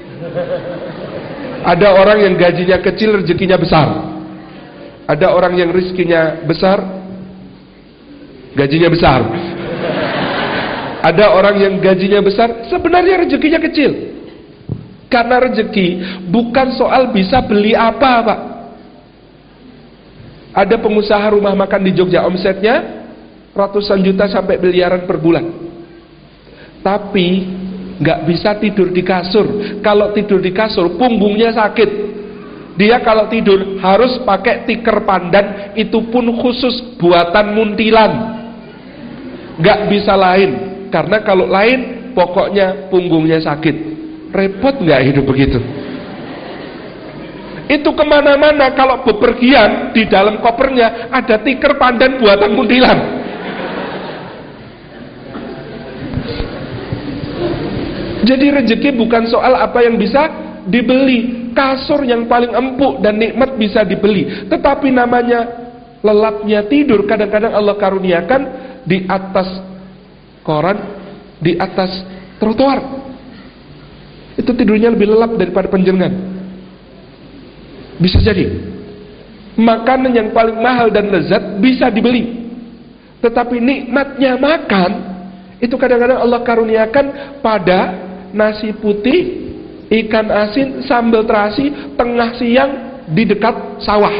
Ada orang yang gajinya kecil, rezekinya besar. Ada orang yang rezekinya besar, gajinya besar. Ada orang yang gajinya besar, sebenarnya rezekinya kecil. Karena rezeki bukan soal bisa beli apa, Pak. Ada pengusaha rumah makan di Jogja, omsetnya ratusan juta sampai miliaran per bulan, tapi nggak bisa tidur di kasur. Kalau tidur di kasur, punggungnya sakit. Dia kalau tidur harus pakai tikar pandan, itu pun khusus buatan muntilan. Nggak bisa lain, karena kalau lain pokoknya punggungnya sakit. Repot nggak hidup begitu? Itu kemana-mana kalau bepergian, di dalam kopernya ada tikar pandan buatan muntilan. Jadi rezeki bukan soal apa yang bisa dibeli. Kasur yang paling empuk dan nikmat bisa dibeli, tetapi namanya lelapnya tidur kadang-kadang Allah karuniakan di atas koran, di atas trotoar. Itu tidurnya lebih lelap daripada penjenengan. Bisa jadi makanan yang paling mahal dan lezat bisa dibeli, tetapi nikmatnya makan itu kadang-kadang Allah karuniakan pada nasi putih, ikan asin, sambal terasi, tengah siang di dekat sawah.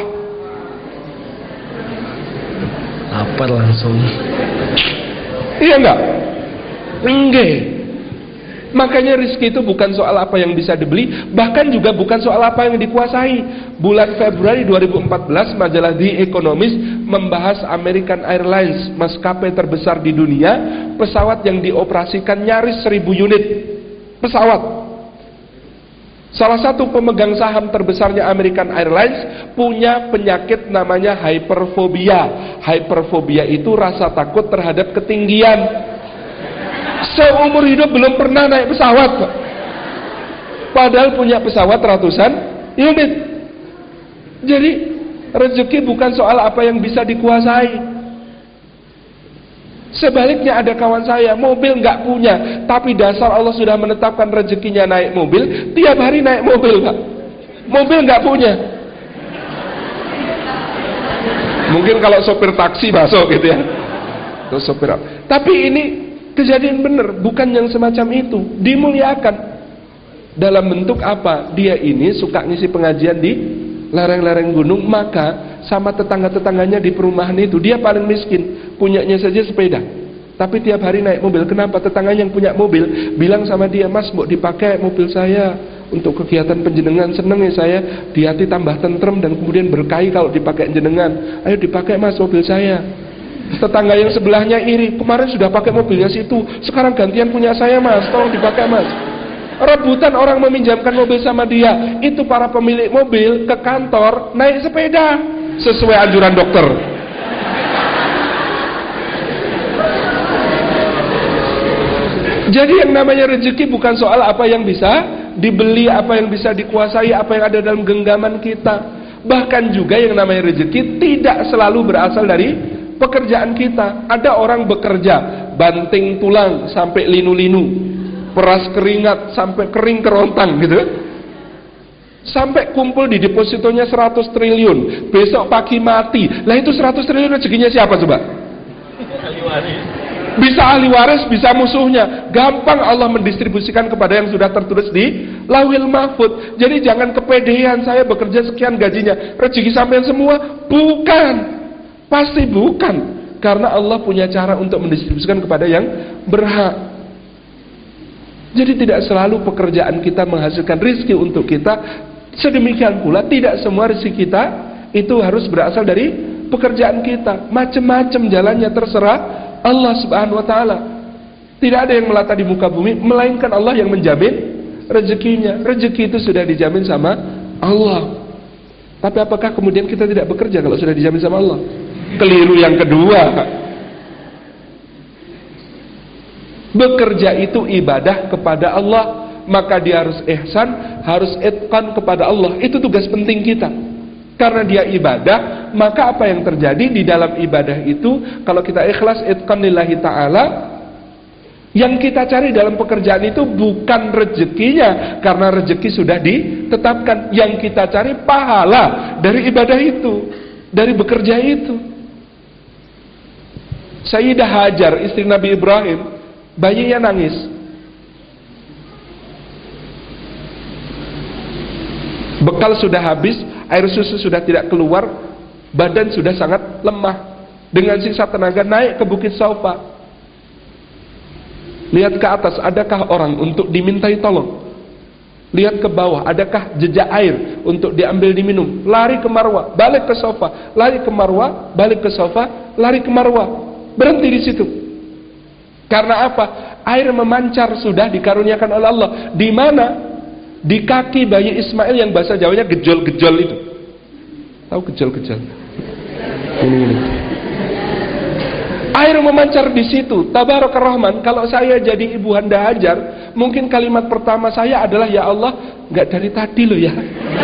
Lapar langsung. Iya enggak? Enggak. Makanya rezeki itu bukan soal apa yang bisa dibeli, bahkan juga bukan soal apa yang dikuasai. Bulan Februari 2014, majalah The Economist membahas American Airlines, maskapai terbesar di dunia. Pesawat yang dioperasikan nyaris 1000 unit pesawat. Salah satu pemegang saham terbesarnya American Airlines punya penyakit namanya hyperfobia. Hyperfobia itu rasa takut terhadap ketinggian. Seumur hidup belum pernah naik pesawat, padahal punya pesawat ratusan unit. Jadi rezeki bukan soal apa yang bisa dikuasai. Sebaliknya ada kawan saya mobil nggak punya, tapi dasar Allah sudah menetapkan rezekinya naik mobil, tiap hari naik mobil, Pak. Mobil nggak punya. Mungkin kalau sopir taksi masuk gitu ya, terus sopir. Tapi ini kejadian benar, bukan yang semacam itu. Dimuliakan dalam bentuk apa? Dia ini suka ngisi pengajian di lereng-lereng gunung, maka sama tetangga-tetangganya di perumahan itu dia paling miskin, punyanya saja sepeda, tapi tiap hari naik mobil. Kenapa? Tetangganya yang punya mobil bilang sama dia, "Mas, mau dipakai mobil saya untuk kegiatan penjenengan, seneng ya saya, di hati tambah tentrem dan kemudian berkahi kalau dipakai jenengan. Ayo dipakai Mas mobil saya." Tetangga yang sebelahnya iri, "Kemarin sudah pakai mobilnya situ, sekarang gantian punya saya Mas, tolong dipakai Mas." Rebutan orang meminjamkan mobil sama dia. Itu para pemilik mobil ke kantor naik sepeda sesuai anjuran dokter. Jadi yang namanya rezeki bukan soal apa yang bisa dibeli, apa yang bisa dikuasai, apa yang ada dalam genggaman kita. Bahkan juga yang namanya rezeki tidak selalu berasal dari pekerjaan kita. Ada orang bekerja banting tulang sampai linu-linu, peras keringat sampai kering kerontang gitu, sampai kumpul di depositonya 100 triliun, besok pagi mati. Lah itu 100 triliun rezekinya siapa coba? Ahli waris. Bisa ahli waris, bisa musuhnya. Gampang Allah mendistribusikan kepada yang sudah tertulis di Lauhil Mahfuz. Jadi jangan kepedean, saya bekerja sekian gajinya, rezeki sampean semua. Bukan. Pasti bukan, karena Allah punya cara untuk mendistribusikan kepada yang berhak. Jadi tidak selalu pekerjaan kita menghasilkan rezeki untuk kita. Sedemikian pula tidak semua rezeki kita itu harus berasal dari pekerjaan kita. Macam-macam jalannya, terserah Allah Subhanahu wa taala. Tidak ada yang melata di muka bumi melainkan Allah yang menjamin rezekinya. Rezeki itu sudah dijamin sama Allah. Tapi apakah kemudian kita tidak bekerja kalau sudah dijamin sama Allah? Keliru yang kedua. Bekerja itu ibadah kepada Allah, maka dia harus ihsan, harus itqan kepada Allah. Itu tugas penting kita. Karena dia ibadah, maka apa yang terjadi di dalam ibadah itu, kalau kita ikhlas itqan lillahi ta'ala, yang kita cari dalam pekerjaan itu bukan rezekinya, karena rezeki sudah ditetapkan. Yang kita cari pahala dari ibadah itu, dari bekerja itu. Sayyidah Hajar, istri Nabi Ibrahim, bayinya nangis. Bekal sudah habis, air susu sudah tidak keluar, badan sudah sangat lemah. Dengan sisa tenaga naik ke Bukit Saufa. Lihat ke atas, adakah orang untuk dimintai tolong? Lihat ke bawah, adakah jejak air untuk diambil diminum? Lari ke Marwah, balik ke Saufa, lari ke Marwah, balik ke Saufa, lari ke Marwah. Berhenti di situ. Karena apa? Air memancar sudah dikaruniakan oleh Allah. Di mana? Di kaki bayi Ismail yang bahasa Jawanya gejol-gejol itu. Tahu gejol-gejol? Ini. Air memancar di situ. Tabarakar Rahman. Kalau saya jadi ibu Handa Hajar, mungkin kalimat pertama saya adalah, ya Allah, nggak dari tadi loh ya.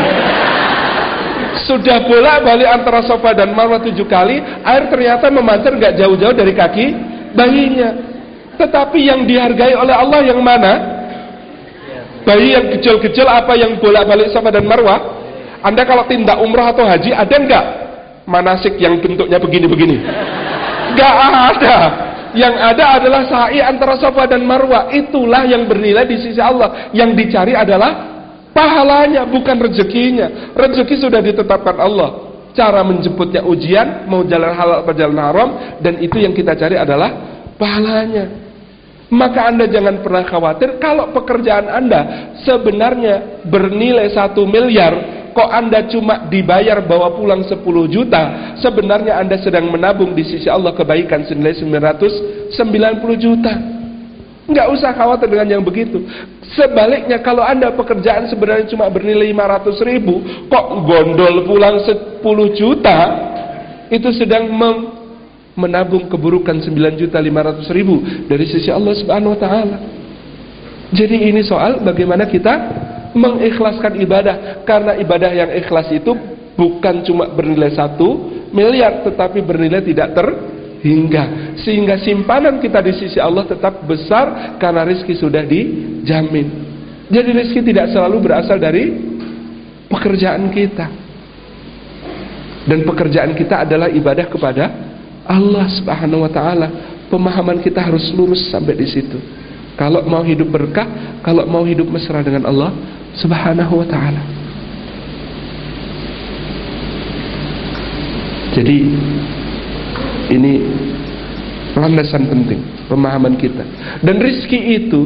Sudah bolak-balik antara Safa dan Marwah 7 kali, air ternyata memancar nggak jauh-jauh dari kaki bayinya. Tetapi yang dihargai oleh Allah yang mana? Bayi yang kecil-kecil apa yang bolak-balik Safa dan Marwah? Anda kalau tindak umrah atau haji, ada nggak manasik yang bentuknya begini-begini? Nggak ada. Yang ada adalah sa'i antara Safa dan Marwah. Itulah yang bernilai di sisi Allah. Yang dicari adalah pahalanya, bukan rezekinya. Rezeki sudah ditetapkan Allah. Cara menjemputnya ujian, mau jalan halal atau jalan haram, dan itu yang kita cari adalah pahalanya. Maka Anda jangan pernah khawatir kalau pekerjaan Anda sebenarnya bernilai 1 miliar, kok Anda cuma dibayar bawa pulang 10 juta. Sebenarnya Anda sedang menabung di sisi Allah kebaikan senilai 990 juta. Nggak usah khawatir dengan yang begitu. Sebaliknya, kalau Anda pekerjaan sebenarnya cuma bernilai 500 ribu, kok gondol pulang 10 juta, itu sedang menabung keburukan 9.500.000 dari sisi Allah Subhanahu wa taala. Jadi ini soal bagaimana kita mengikhlaskan ibadah, karena ibadah yang ikhlas itu bukan cuma bernilai 1 miliar, tetapi bernilai tidak terhingga, sehingga simpanan kita di sisi Allah tetap besar karena rezeki sudah dijamin. Jadi rezeki tidak selalu berasal dari pekerjaan kita, dan pekerjaan kita adalah ibadah kepada Allah Subhanahu wa taala. Pemahaman kita harus lurus sampai di situ. Kalau mau hidup berkah, kalau mau hidup mesra dengan Allah Subhanahu wa taala. Jadi ini landasan penting pemahaman kita. Dan rezeki itu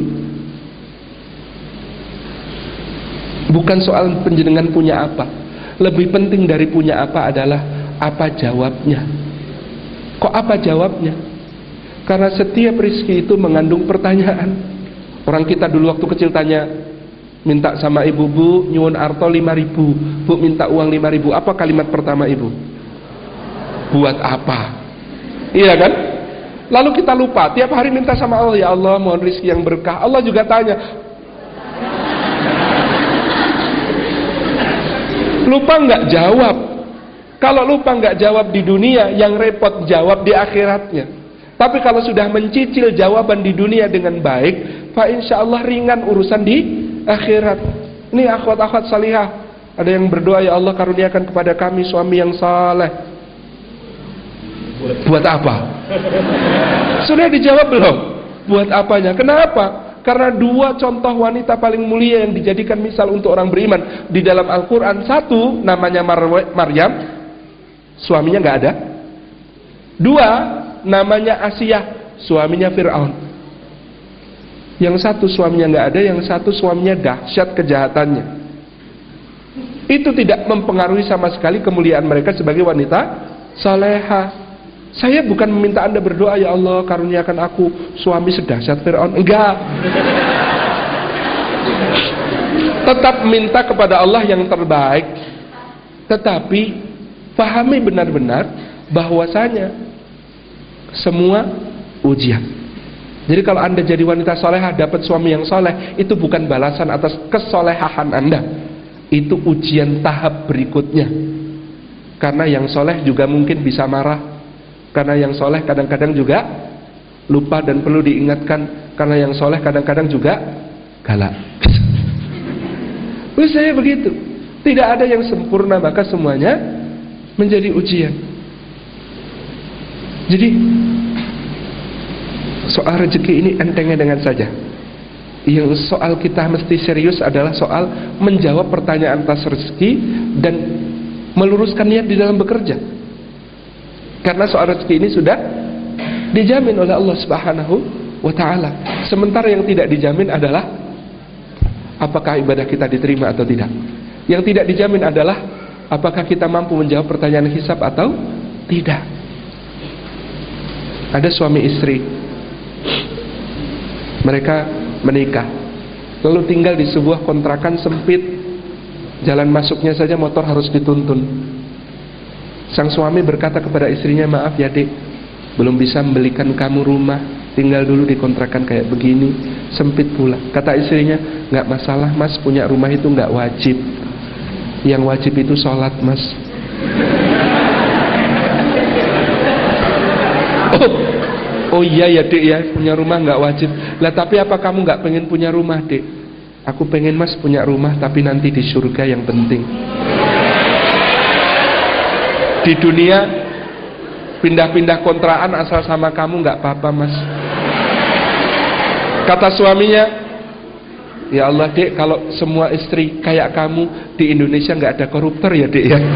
bukan soal penjenengan punya apa. Lebih penting dari punya apa adalah apa jawabnya. Kok apa jawabnya? Karena setiap rezeki itu mengandung pertanyaan. Orang kita dulu waktu kecil tanya, minta sama ibu, bu nyuwun arto 5.000, bu minta uang 5.000, apa kalimat pertama ibu? Buat apa? Iya kan? Lalu kita lupa, tiap hari minta sama Allah, ya Allah mohon rezeki yang berkah. Allah juga tanya, lupa nggak jawab. Kalau lupa nggak jawab di dunia, yang repot jawab di akhiratnya. Tapi kalau sudah mencicil jawaban di dunia dengan baik, fa insya Allah ringan urusan di akhirat. Ini akhwat-akhwat salihah, ada yang berdoa, ya Allah karuniakan kepada kami suami yang saleh. Buat apa? Sudah dijawab belum? Buat apanya? Kenapa? Karena 2 contoh wanita paling mulia yang dijadikan misal untuk orang beriman di dalam Al-Quran. 1 namanya Maryam, suaminya nggak ada. 2 namanya Asiyah, suaminya Fir'aun. Yang 1 suaminya nggak ada, yang 1 suaminya dahsyat kejahatannya. Itu tidak mempengaruhi sama sekali kemuliaan mereka sebagai wanita salehah. Saya bukan meminta Anda berdoa, ya Allah karuniakan aku suami sedahsyat Fir'aun. Enggak. Tetap minta kepada Allah yang terbaik, tetapi pahami benar-benar bahwasanya semua ujian. Jadi kalau Anda jadi wanita solehah, dapat suami yang soleh, itu bukan balasan atas kesolehahan Anda, itu ujian tahap berikutnya. Karena yang soleh juga mungkin bisa marah. Karena yang soleh kadang-kadang juga lupa dan perlu diingatkan. Karena yang soleh kadang-kadang juga galak. Saya begitu. Tidak ada yang sempurna, maka semuanya menjadi ujian. Jadi soal rezeki ini enteng-entengan saja. Yang soal kita mesti serius adalah soal menjawab pertanyaan atas rezeki dan meluruskan niat di dalam bekerja. Karena soal rezeki ini sudah dijamin oleh Allah Subhanahu wa ta'ala. Sementara yang tidak dijamin adalah apakah ibadah kita diterima atau tidak. Yang tidak dijamin adalah apakah kita mampu menjawab pertanyaan hisab atau tidak. Ada suami istri, mereka menikah, lalu tinggal di sebuah kontrakan sempit. Jalan masuknya saja motor harus dituntun. Sang suami berkata kepada istrinya, maaf ya dek, belum bisa membelikan kamu rumah, tinggal dulu di kontrakan kayak begini, sempit pula. Kata istrinya, nggak masalah mas, punya rumah itu nggak wajib. Yang wajib itu sholat mas. Oh iya ya dek ya, punya rumah nggak wajib. Lah tapi apa kamu nggak pengen punya rumah dek? Aku pengen mas punya rumah, tapi nanti di surga yang penting. Di dunia pindah-pindah kontrakan asal sama kamu nggak apa-apa mas. Kata suaminya, ya Allah dek, kalau semua istri kayak kamu di Indonesia nggak ada koruptor ya dek ya.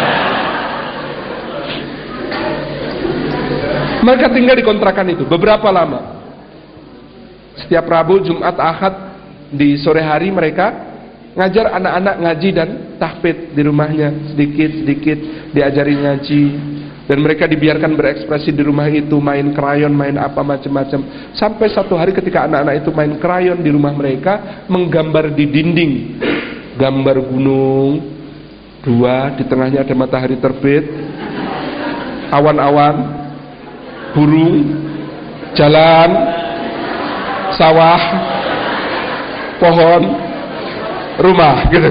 Mereka tinggal di kontrakan itu beberapa lama. Setiap Rabu, Jumat, Ahad di sore hari mereka ngajar anak-anak ngaji dan tahfidz di rumahnya, sedikit-sedikit diajari ngaji. Dan mereka dibiarkan berekspresi di rumah itu, main krayon, main apa macam-macam. Sampai satu hari ketika anak-anak itu main krayon di rumah mereka, menggambar di dinding gambar gunung dua, di tengahnya ada matahari terbit, awan-awan, burung, jalan, sawah, pohon, rumah, gitu.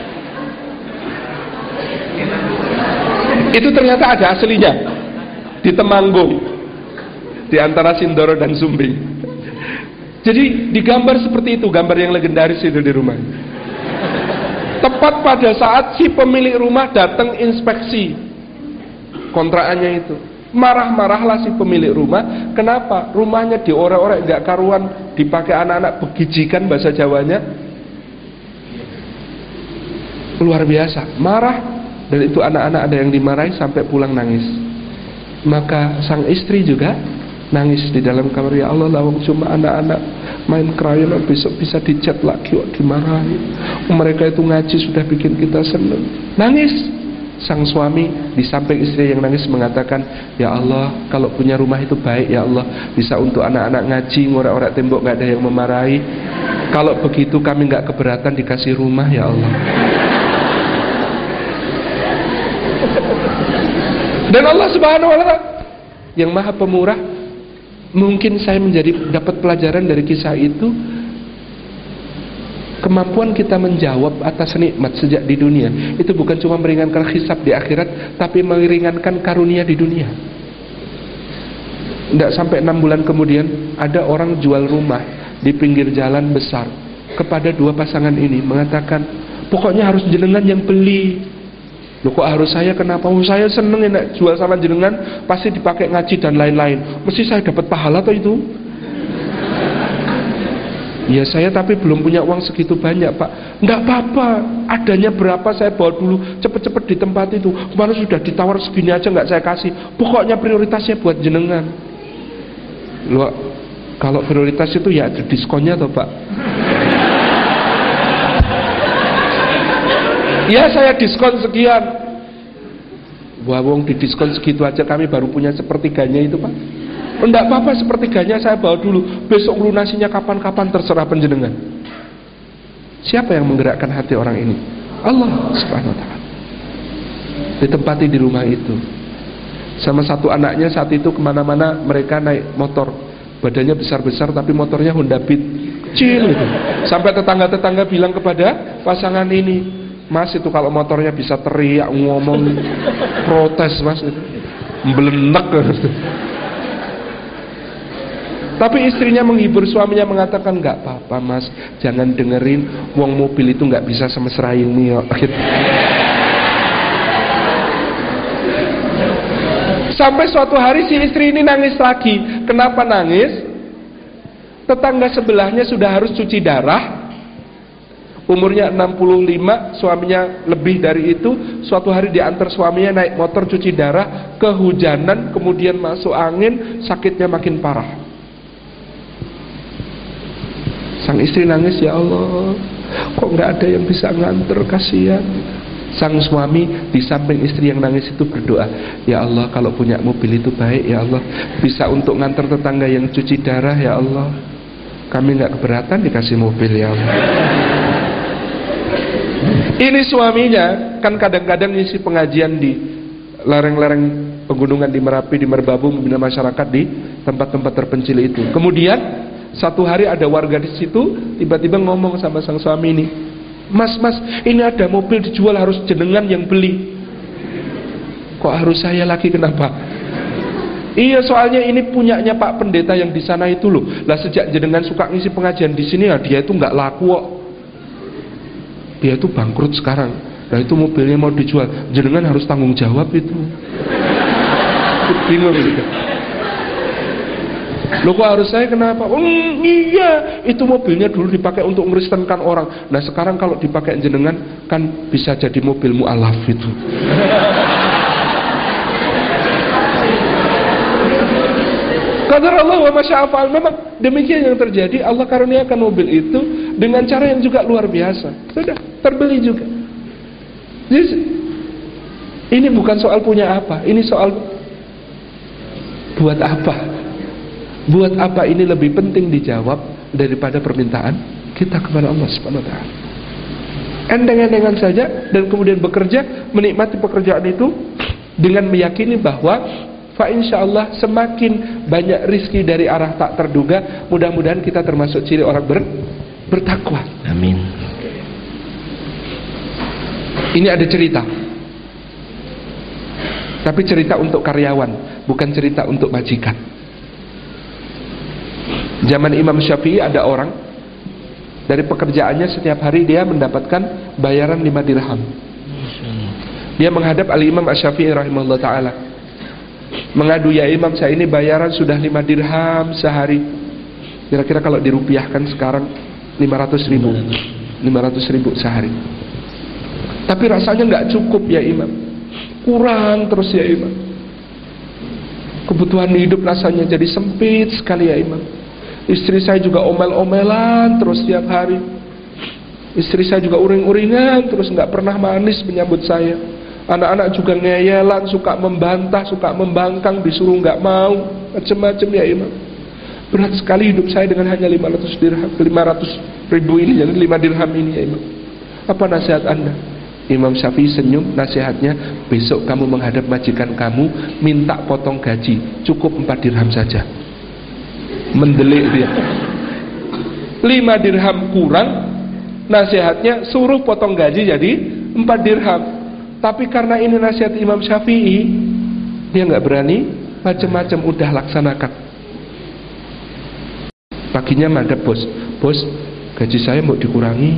Itu ternyata ada aslinya di Temanggung, di antara Sindoro dan Sumbing. Jadi digambar seperti itu, gambar yang legendaris itu di rumah. Tepat pada saat si pemilik rumah datang inspeksi kontrakannya itu, marah-marahlah si pemilik rumah. Kenapa? Rumahnya diorek-orek nggak karuan, dipakai anak-anak begijikan bahasa Jawanya. Luar biasa, marah. Dan itu anak-anak ada yang dimarahi sampai pulang nangis. Maka sang istri juga nangis di dalam kamar. Ya Allah, lawang cuma anak-anak main krayon, besok bisa dicat lagi, dimarahi. Mereka itu ngaji sudah bikin kita senang. Nangis. Sang suami di samping istri yang nangis mengatakan, ya Allah, kalau punya rumah itu baik ya Allah, bisa untuk anak-anak ngaji, ngorek-orek tembok, gak ada yang memarahi. Kalau begitu kami gak keberatan dikasih rumah ya Allah. Dan Allah Subhanahu wa ta'ala yang Maha Pemurah, mungkin saya dapat pelajaran dari kisah itu, kemampuan kita menjawab atas nikmat sejak di dunia itu bukan cuma meringankan hisab di akhirat, tapi meringankan karunia di dunia. Tidak sampai 6 bulan kemudian ada orang jual rumah di pinggir jalan besar kepada dua pasangan ini, mengatakan pokoknya harus jenengan yang beli. Loh kok harus saya, kenapa? Oh, saya seneng enak jual sama jenengan, pasti dipakai ngaji dan lain-lain. Mesti saya dapat pahala atau itu? Ya saya tapi belum punya uang segitu banyak pak. Enggak apa-apa, adanya berapa saya bawa dulu, cepet-cepet di tempat itu. Kemarin sudah ditawar segini aja nggak saya kasih. Pokoknya prioritasnya buat jenengan. Loh, kalau prioritas itu ya ada diskonnya toh pak. Ya saya diskon sekian. Wah wong di diskon segitu aja kami baru punya sepertiganya itu pak. Enggak apa-apa, sepertiganya saya bawa dulu. Besok lunasinya kapan-kapan terserah penjenengan. Siapa yang menggerakkan hati orang ini? Allah Subhanahu wa ta'ala. Ditempati di rumah itu. Sama satu anaknya saat itu kemana-mana mereka naik motor. Badannya besar-besar tapi motornya Honda Beat kecil gitu. Sampai tetangga-tetangga bilang kepada pasangan ini, Mas itu kalau motornya bisa teriak, ngomong, protes mas, mbelenek. Tapi istrinya menghibur suaminya mengatakan, nggak apa-apa mas, jangan dengerin, wong mobil itu nggak bisa semesra ini kok. Gitu. Sampai suatu hari si istri ini nangis lagi. Kenapa nangis? Tetangga sebelahnya sudah harus cuci darah, umurnya 65, suaminya lebih dari itu. Suatu hari diantar suaminya naik motor cuci darah, kehujanan, kemudian masuk angin, sakitnya makin parah. Sang istri nangis, ya Allah, kok nggak ada yang bisa nganter, kasihan. Sang suami di samping istri yang nangis itu berdoa, ya Allah, kalau punya mobil itu baik, ya Allah, bisa untuk nganter tetangga yang cuci darah, ya Allah, kami nggak keberatan dikasih mobil, ya Allah. Ini suaminya kan kadang-kadang ngisi pengajian di lereng-lereng pegunungan di Merapi, di Merbabu, membina masyarakat di tempat-tempat terpencil itu. Kemudian satu hari ada warga di situ tiba-tiba ngomong sama sang suami ini, mas, ini ada mobil dijual, harus jenengan yang beli. Kok harus saya lagi, kenapa? Iya, soalnya ini punyanya Pak Pendeta yang di sana itu loh. Lah sejak jenengan suka ngisi pengajian di sini, ya dia itu nggak laku kok. Dia itu bangkrut sekarang. Nah itu mobilnya mau dijual, jenengan harus tanggung jawab itu. Bingung gitu. Loh kok harus saya, kenapa? Iya, itu mobilnya dulu dipakai untuk ngeristenkan orang. Nah sekarang kalau dipakai jenengan kan bisa jadi mobil mu'alaf itu. Qadar Allah wa masya'afal. Memang demikian yang terjadi. Allah karuniakan mobil itu dengan cara yang juga luar biasa. Sudah terbeli juga. Jadi, ini bukan soal punya apa, ini soal buat apa. Buat apa ini lebih penting dijawab daripada permintaan kita kepada Allah Subhanahu wa taala. Endeng-endengan saja dan kemudian bekerja, menikmati pekerjaan itu dengan meyakini bahwa fa insyaallah semakin banyak rizki dari arah tak terduga. Mudah-mudahan kita termasuk ciri orang bertakwa. Amin. Ini ada cerita, tapi cerita untuk karyawan, bukan cerita untuk majikan. Zaman Imam Syafi'i ada orang dari pekerjaannya setiap hari dia mendapatkan bayaran 5 dirham. Dia menghadap Al-Imam Asy-Syafi'i rahimahullah ta'ala, mengadu, ya Imam, saya ini bayaran sudah 5 dirham sehari. Kira-kira kalau dirupiahkan sekarang 500 ribu sehari. Tapi rasanya nggak cukup ya Imam, kurang terus ya Imam. Kebutuhan hidup rasanya jadi sempit sekali ya Imam. Istri saya juga omel-omelan terus setiap hari. Istri saya juga uring-uringan terus, nggak pernah manis menyambut saya. Anak-anak juga ngeyelan, suka membantah, suka membangkang, disuruh nggak mau, macam-macam ya Imam. Berat sekali hidup saya dengan hanya 500 ribu ini, jadi 5 dirham ini ya Imam. Apa nasihat Anda? Imam Syafi'i senyum, nasihatnya, besok kamu menghadap majikan kamu, minta potong gaji, cukup 4 dirham saja. Mendelik dia. 5 dirham kurang, nasihatnya suruh potong gaji jadi 4 dirham. Tapi karena ini nasihat Imam Syafi'i, dia nggak berani, macam-macam udah laksanakan. Paginya madhab bos, gaji saya mau dikurangi.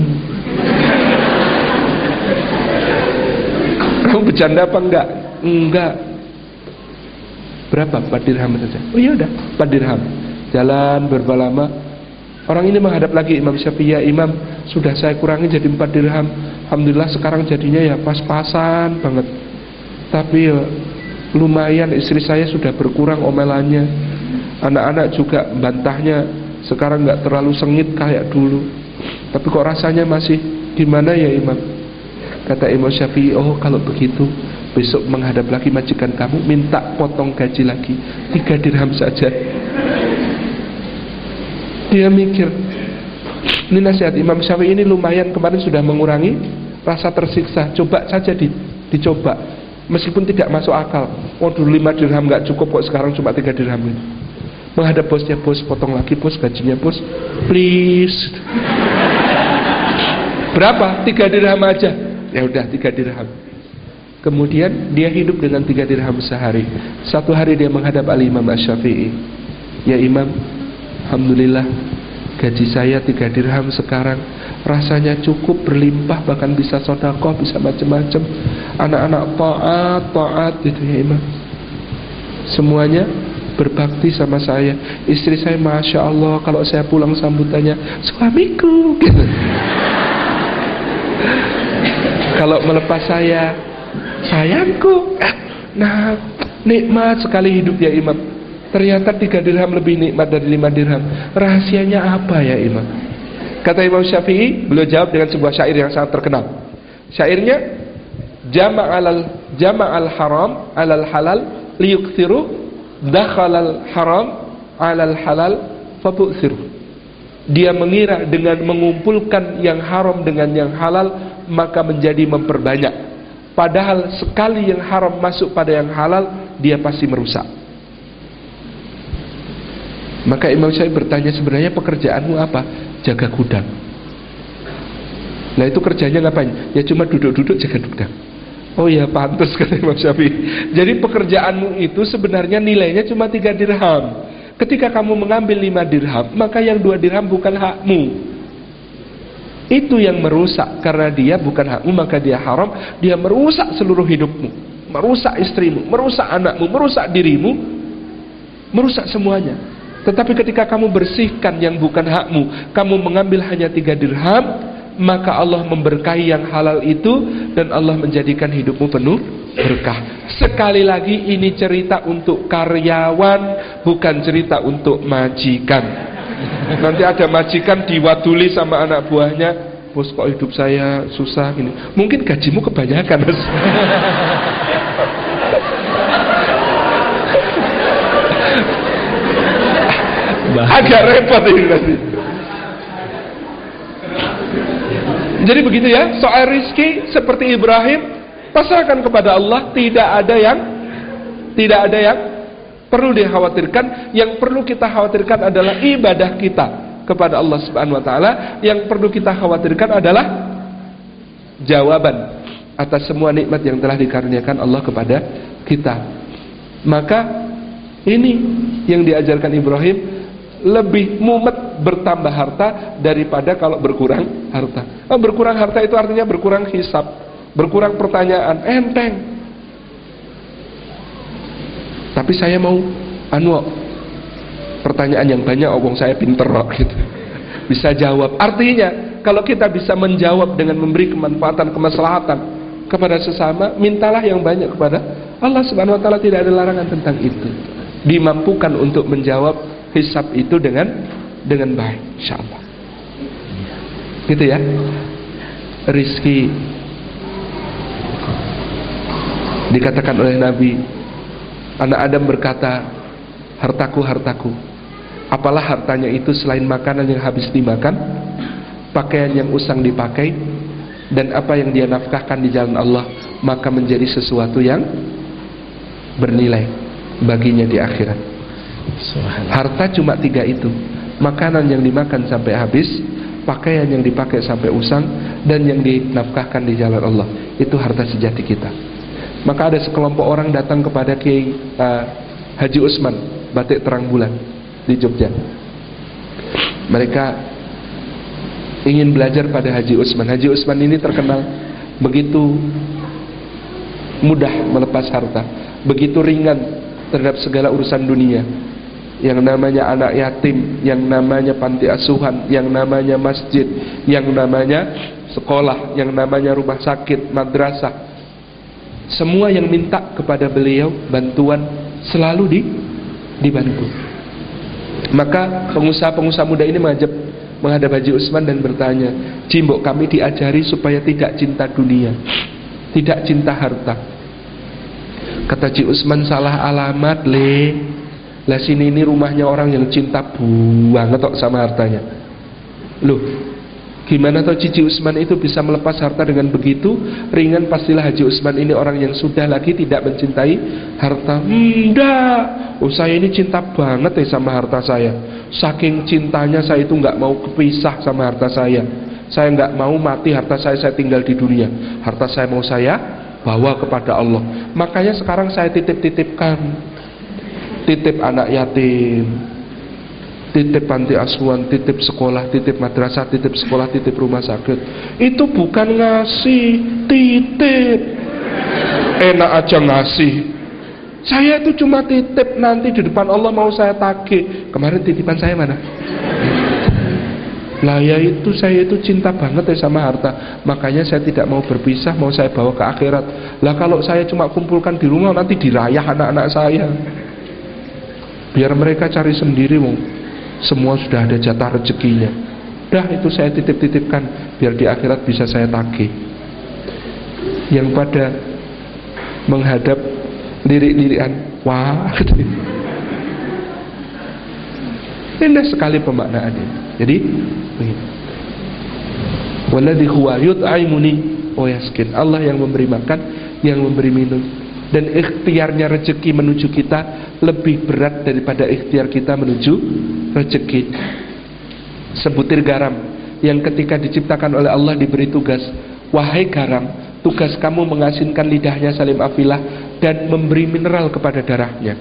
Kamu bercanda apa enggak? Enggak. Berapa? 4 dirham saja. Oh iya udah, 4 dirham. Jalan berapa lama, orang ini menghadap lagi Imam Syafi'i, ya Imam, sudah saya kurangi jadi 4 dirham. Alhamdulillah sekarang jadinya ya pas-pasan banget. Tapi ya, lumayan, istri saya sudah berkurang omelannya. Anak-anak juga bantahnya sekarang nggak terlalu sengit kayak dulu. Tapi kok rasanya masih gimana ya Imam? Kata Imam Syafi'i, oh kalau begitu besok menghadap lagi majikan kamu, minta potong gaji lagi 3 dirham saja. Dia mikir, ini nasihat Imam Syafi'i ini lumayan, kemarin sudah mengurangi rasa tersiksa. Coba saja dicoba, meskipun tidak masuk akal. Oh dulu 5 dirham gak cukup kok, sekarang cuma 3 dirham ini. Menghadap bosnya, bos potong lagi bos gajinya bos, please. Berapa? 3 dirham aja. Ya udah 3 dirham. Kemudian dia hidup dengan 3 dirham sehari. Satu hari dia menghadap Al-Imam Asy-Syafi'i. Ya Imam, alhamdulillah gaji saya 3 dirham sekarang, rasanya cukup, berlimpah, bahkan bisa sedekah, bisa macam-macam. Anak-anak taat gitu ya Imam. Semuanya berbakti sama saya. Istri saya Masya Allah, kalau saya pulang sambutannya suamiku gitu. Kalau melepas saya sayangku. Nah, nikmat sekali hidup ya Imam. Ternyata 3 dirham lebih nikmat dari 5 dirham. Rahasianya apa ya Imam? Kata Imam Syafi'i, beliau jawab dengan sebuah syair yang sangat terkenal. Syairnya, jama'al haram alal halal liyukthiru, dakhalal haram alal halal fabu'thiru. Dia mengira dengan mengumpulkan yang haram dengan yang halal maka menjadi memperbanyak. Padahal sekali yang haram masuk pada yang halal, dia pasti merusak. Maka Imam Syafi'i bertanya, sebenarnya pekerjaanmu apa? Jaga gudang. Nah itu kerjanya ngapain? Ya cuma duduk-duduk jaga gudang. Oh ya pantas, kata Imam Syafi'i. Jadi pekerjaanmu itu sebenarnya nilainya cuma 3 dirham. Ketika kamu mengambil 5 dirham, maka yang 2 dirham bukan hakmu. Itu yang merusak. Karena dia bukan hakmu, maka dia haram. Dia merusak seluruh hidupmu, merusak istrimu, merusak anakmu, merusak dirimu, merusak semuanya. Tetapi ketika kamu bersihkan yang bukan hakmu, kamu mengambil hanya 3 dirham, maka Allah memberkahi yang halal itu, dan Allah menjadikan hidupmu penuh berkah. Sekali lagi ini cerita untuk karyawan, bukan cerita untuk majikan. Nanti ada majikan diwaduli sama anak buahnya, bos kok hidup saya susah gini. Mungkin gajimu kebanyakan, Mas. Agak repot ini nanti. Jadi begitu ya, soal rizki seperti Ibrahim, pasrahkan kepada Allah. Tidak ada yang perlu dikhawatirkan. Yang perlu kita khawatirkan adalah ibadah kita kepada Allah Subhanahu wa taala. Yang perlu kita khawatirkan adalah jawaban atas semua nikmat yang telah dikaruniakan Allah kepada kita. Maka ini yang diajarkan Ibrahim, lebih mumet bertambah harta daripada kalau berkurang harta. Berkurang harta itu artinya berkurang hisab, berkurang pertanyaan, enteng. Tapi saya mau pertanyaan yang banyak, wong saya pinter gitu. Bisa jawab. Artinya kalau kita bisa menjawab dengan memberi kemanfaatan, kemaslahatan kepada sesama, mintalah yang banyak kepada Allah Subhanahu wa taala. Tidak ada larangan tentang itu. Dimampukan untuk menjawab hisab itu dengan baik, insyaallah. Gitu ya. Rizki dikatakan oleh Nabi, anak Adam berkata, hartaku, hartaku. Apalah hartanya itu selain makanan yang habis dimakan, pakaian yang usang dipakai, dan apa yang dia nafkahkan di jalan Allah, maka menjadi sesuatu yang bernilai baginya di akhirat. Harta cuma 3 itu, makanan yang dimakan sampai habis, pakaian yang dipakai sampai usang, dan yang dinafkahkan di jalan Allah. Itu harta sejati kita. Maka ada sekelompok orang datang kepada Kiai Haji Usman Batik Terang Bulan di Jogja. Mereka ingin belajar pada Haji Usman. Haji Usman ini terkenal begitu mudah melepas harta, begitu ringan terhadap segala urusan dunia. Yang namanya anak yatim, yang namanya panti asuhan, yang namanya masjid, yang namanya sekolah, yang namanya rumah sakit, madrasah, semua yang minta kepada beliau bantuan selalu dibantu. Maka pengusaha-pengusaha muda ini menghadap Haji Usman dan bertanya, "Cimbok, kami diajari supaya tidak cinta dunia, tidak cinta harta." Kata Haji Usman, "Salah alamat, Le. Lah sini ini rumahnya orang yang cinta banget kok sama hartanya." Loh, gimana toh Haji Usman itu bisa melepas harta dengan begitu ringan? Pastilah Haji Usman ini orang yang sudah lagi tidak mencintai harta. Enggak, saya ini cinta banget sama harta saya. Saking cintanya saya itu nggak mau kepisah sama harta saya. Saya nggak mau mati, harta saya tinggal di dunia. Harta saya mau saya bawa kepada Allah. Makanya sekarang saya titip-titipkan. Titip anak yatim, titip panti asuhan, titip sekolah, titip madrasah, titip sekolah, titip rumah sakit. Itu bukan ngasih, titip. Enak aja ngasih. Saya itu cuma titip, nanti di depan Allah mau saya tagih. Kemarin titipan saya mana? Lah ya itu, saya itu cinta banget ya sama harta. Makanya saya tidak mau berpisah, mau saya bawa ke akhirat. Lah kalau saya cuma kumpulkan di rumah, nanti dirayah anak-anak saya. Biar mereka cari sendiri, semua sudah ada jatah rezekinya. Dah itu saya titip-titipkan, biar di akhirat bisa saya tagih. Yang pada menghadap lirik-lirikan, wah gitu. Indah sekali pemaknaannya. Jadi begini. Walladzi huwa yut'imuni wa yaskin. Allah yang memberi makan, yang memberi minum. Dan ikhtiarnya rezeki menuju kita lebih berat daripada ikhtiar kita menuju rezeki. Sebutir garam yang ketika diciptakan oleh Allah diberi tugas, wahai garam, tugas kamu mengasinkan lidahnya Salim Afilah dan memberi mineral kepada darahnya.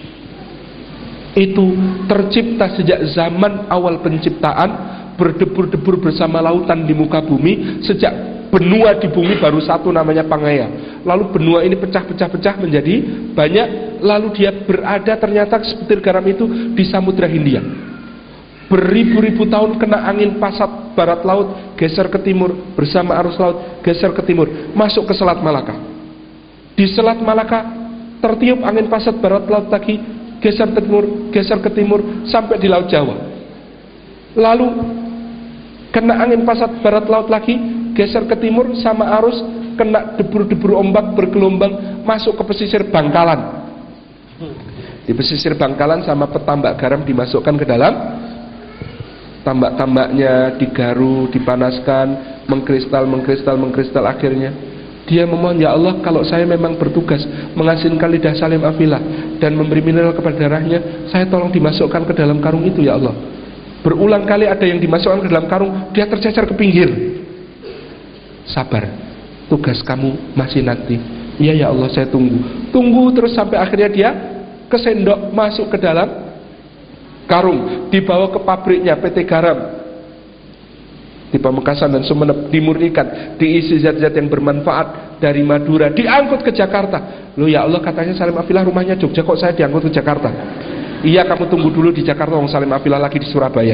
Itu tercipta sejak zaman awal penciptaan, berdebur-debur bersama lautan di muka bumi. Sejak benua di bumi baru satu namanya Pangaea. Lalu benua ini pecah-pecah menjadi banyak. Lalu dia berada ternyata sebutir garam itu di Samudra Hindia. Beribu-ribu tahun kena angin pasat barat laut, geser ke timur bersama arus laut, geser ke timur, masuk ke Selat Malaka. Di Selat Malaka tertiup angin pasat barat laut lagi, geser ke timur sampai di Laut Jawa. Lalu kena angin pasat barat laut lagi, geser ke timur sama arus, kena debur-debur ombak bergelombang, masuk ke pesisir Bangkalan. Di pesisir Bangkalan sama petambak garam dimasukkan ke dalam tambak-tambaknya, digaru, dipanaskan, mengkristal, akhirnya dia memohon, ya Allah, kalau saya memang bertugas mengasinkan lidah Salim Afilah dan memberi mineral kepada darahnya, saya tolong dimasukkan ke dalam karung itu ya Allah. Berulang kali ada yang dimasukkan ke dalam karung, dia tercecer ke pinggir. Sabar, tugas kamu masih nanti. Iya ya Allah, saya tunggu terus sampai akhirnya dia kesendok masuk ke dalam karung, dibawa ke pabriknya PT Garam di Pamekasan dan Sumeneb, dimurnikan, diisi zat-zat yang bermanfaat dari Madura, diangkut ke Jakarta. Loh ya Allah, katanya Salim Afilah rumahnya Jogja, kok saya diangkut ke Jakarta? Iya, kamu tunggu dulu di Jakarta, wong Salim Afilah lagi di Surabaya.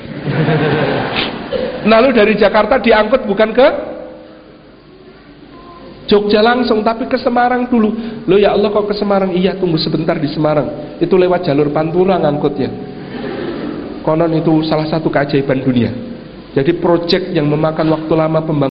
Lalu dari Jakarta diangkut bukan ke Jogja langsung, tapi ke Semarang dulu. Loh ya Allah, kok ke Semarang? Iya, tunggu sebentar di Semarang. Itu lewat jalur Pantura ngangkutnya. Konon itu salah satu keajaiban dunia. Jadi proyek yang memakan waktu lama pembangunan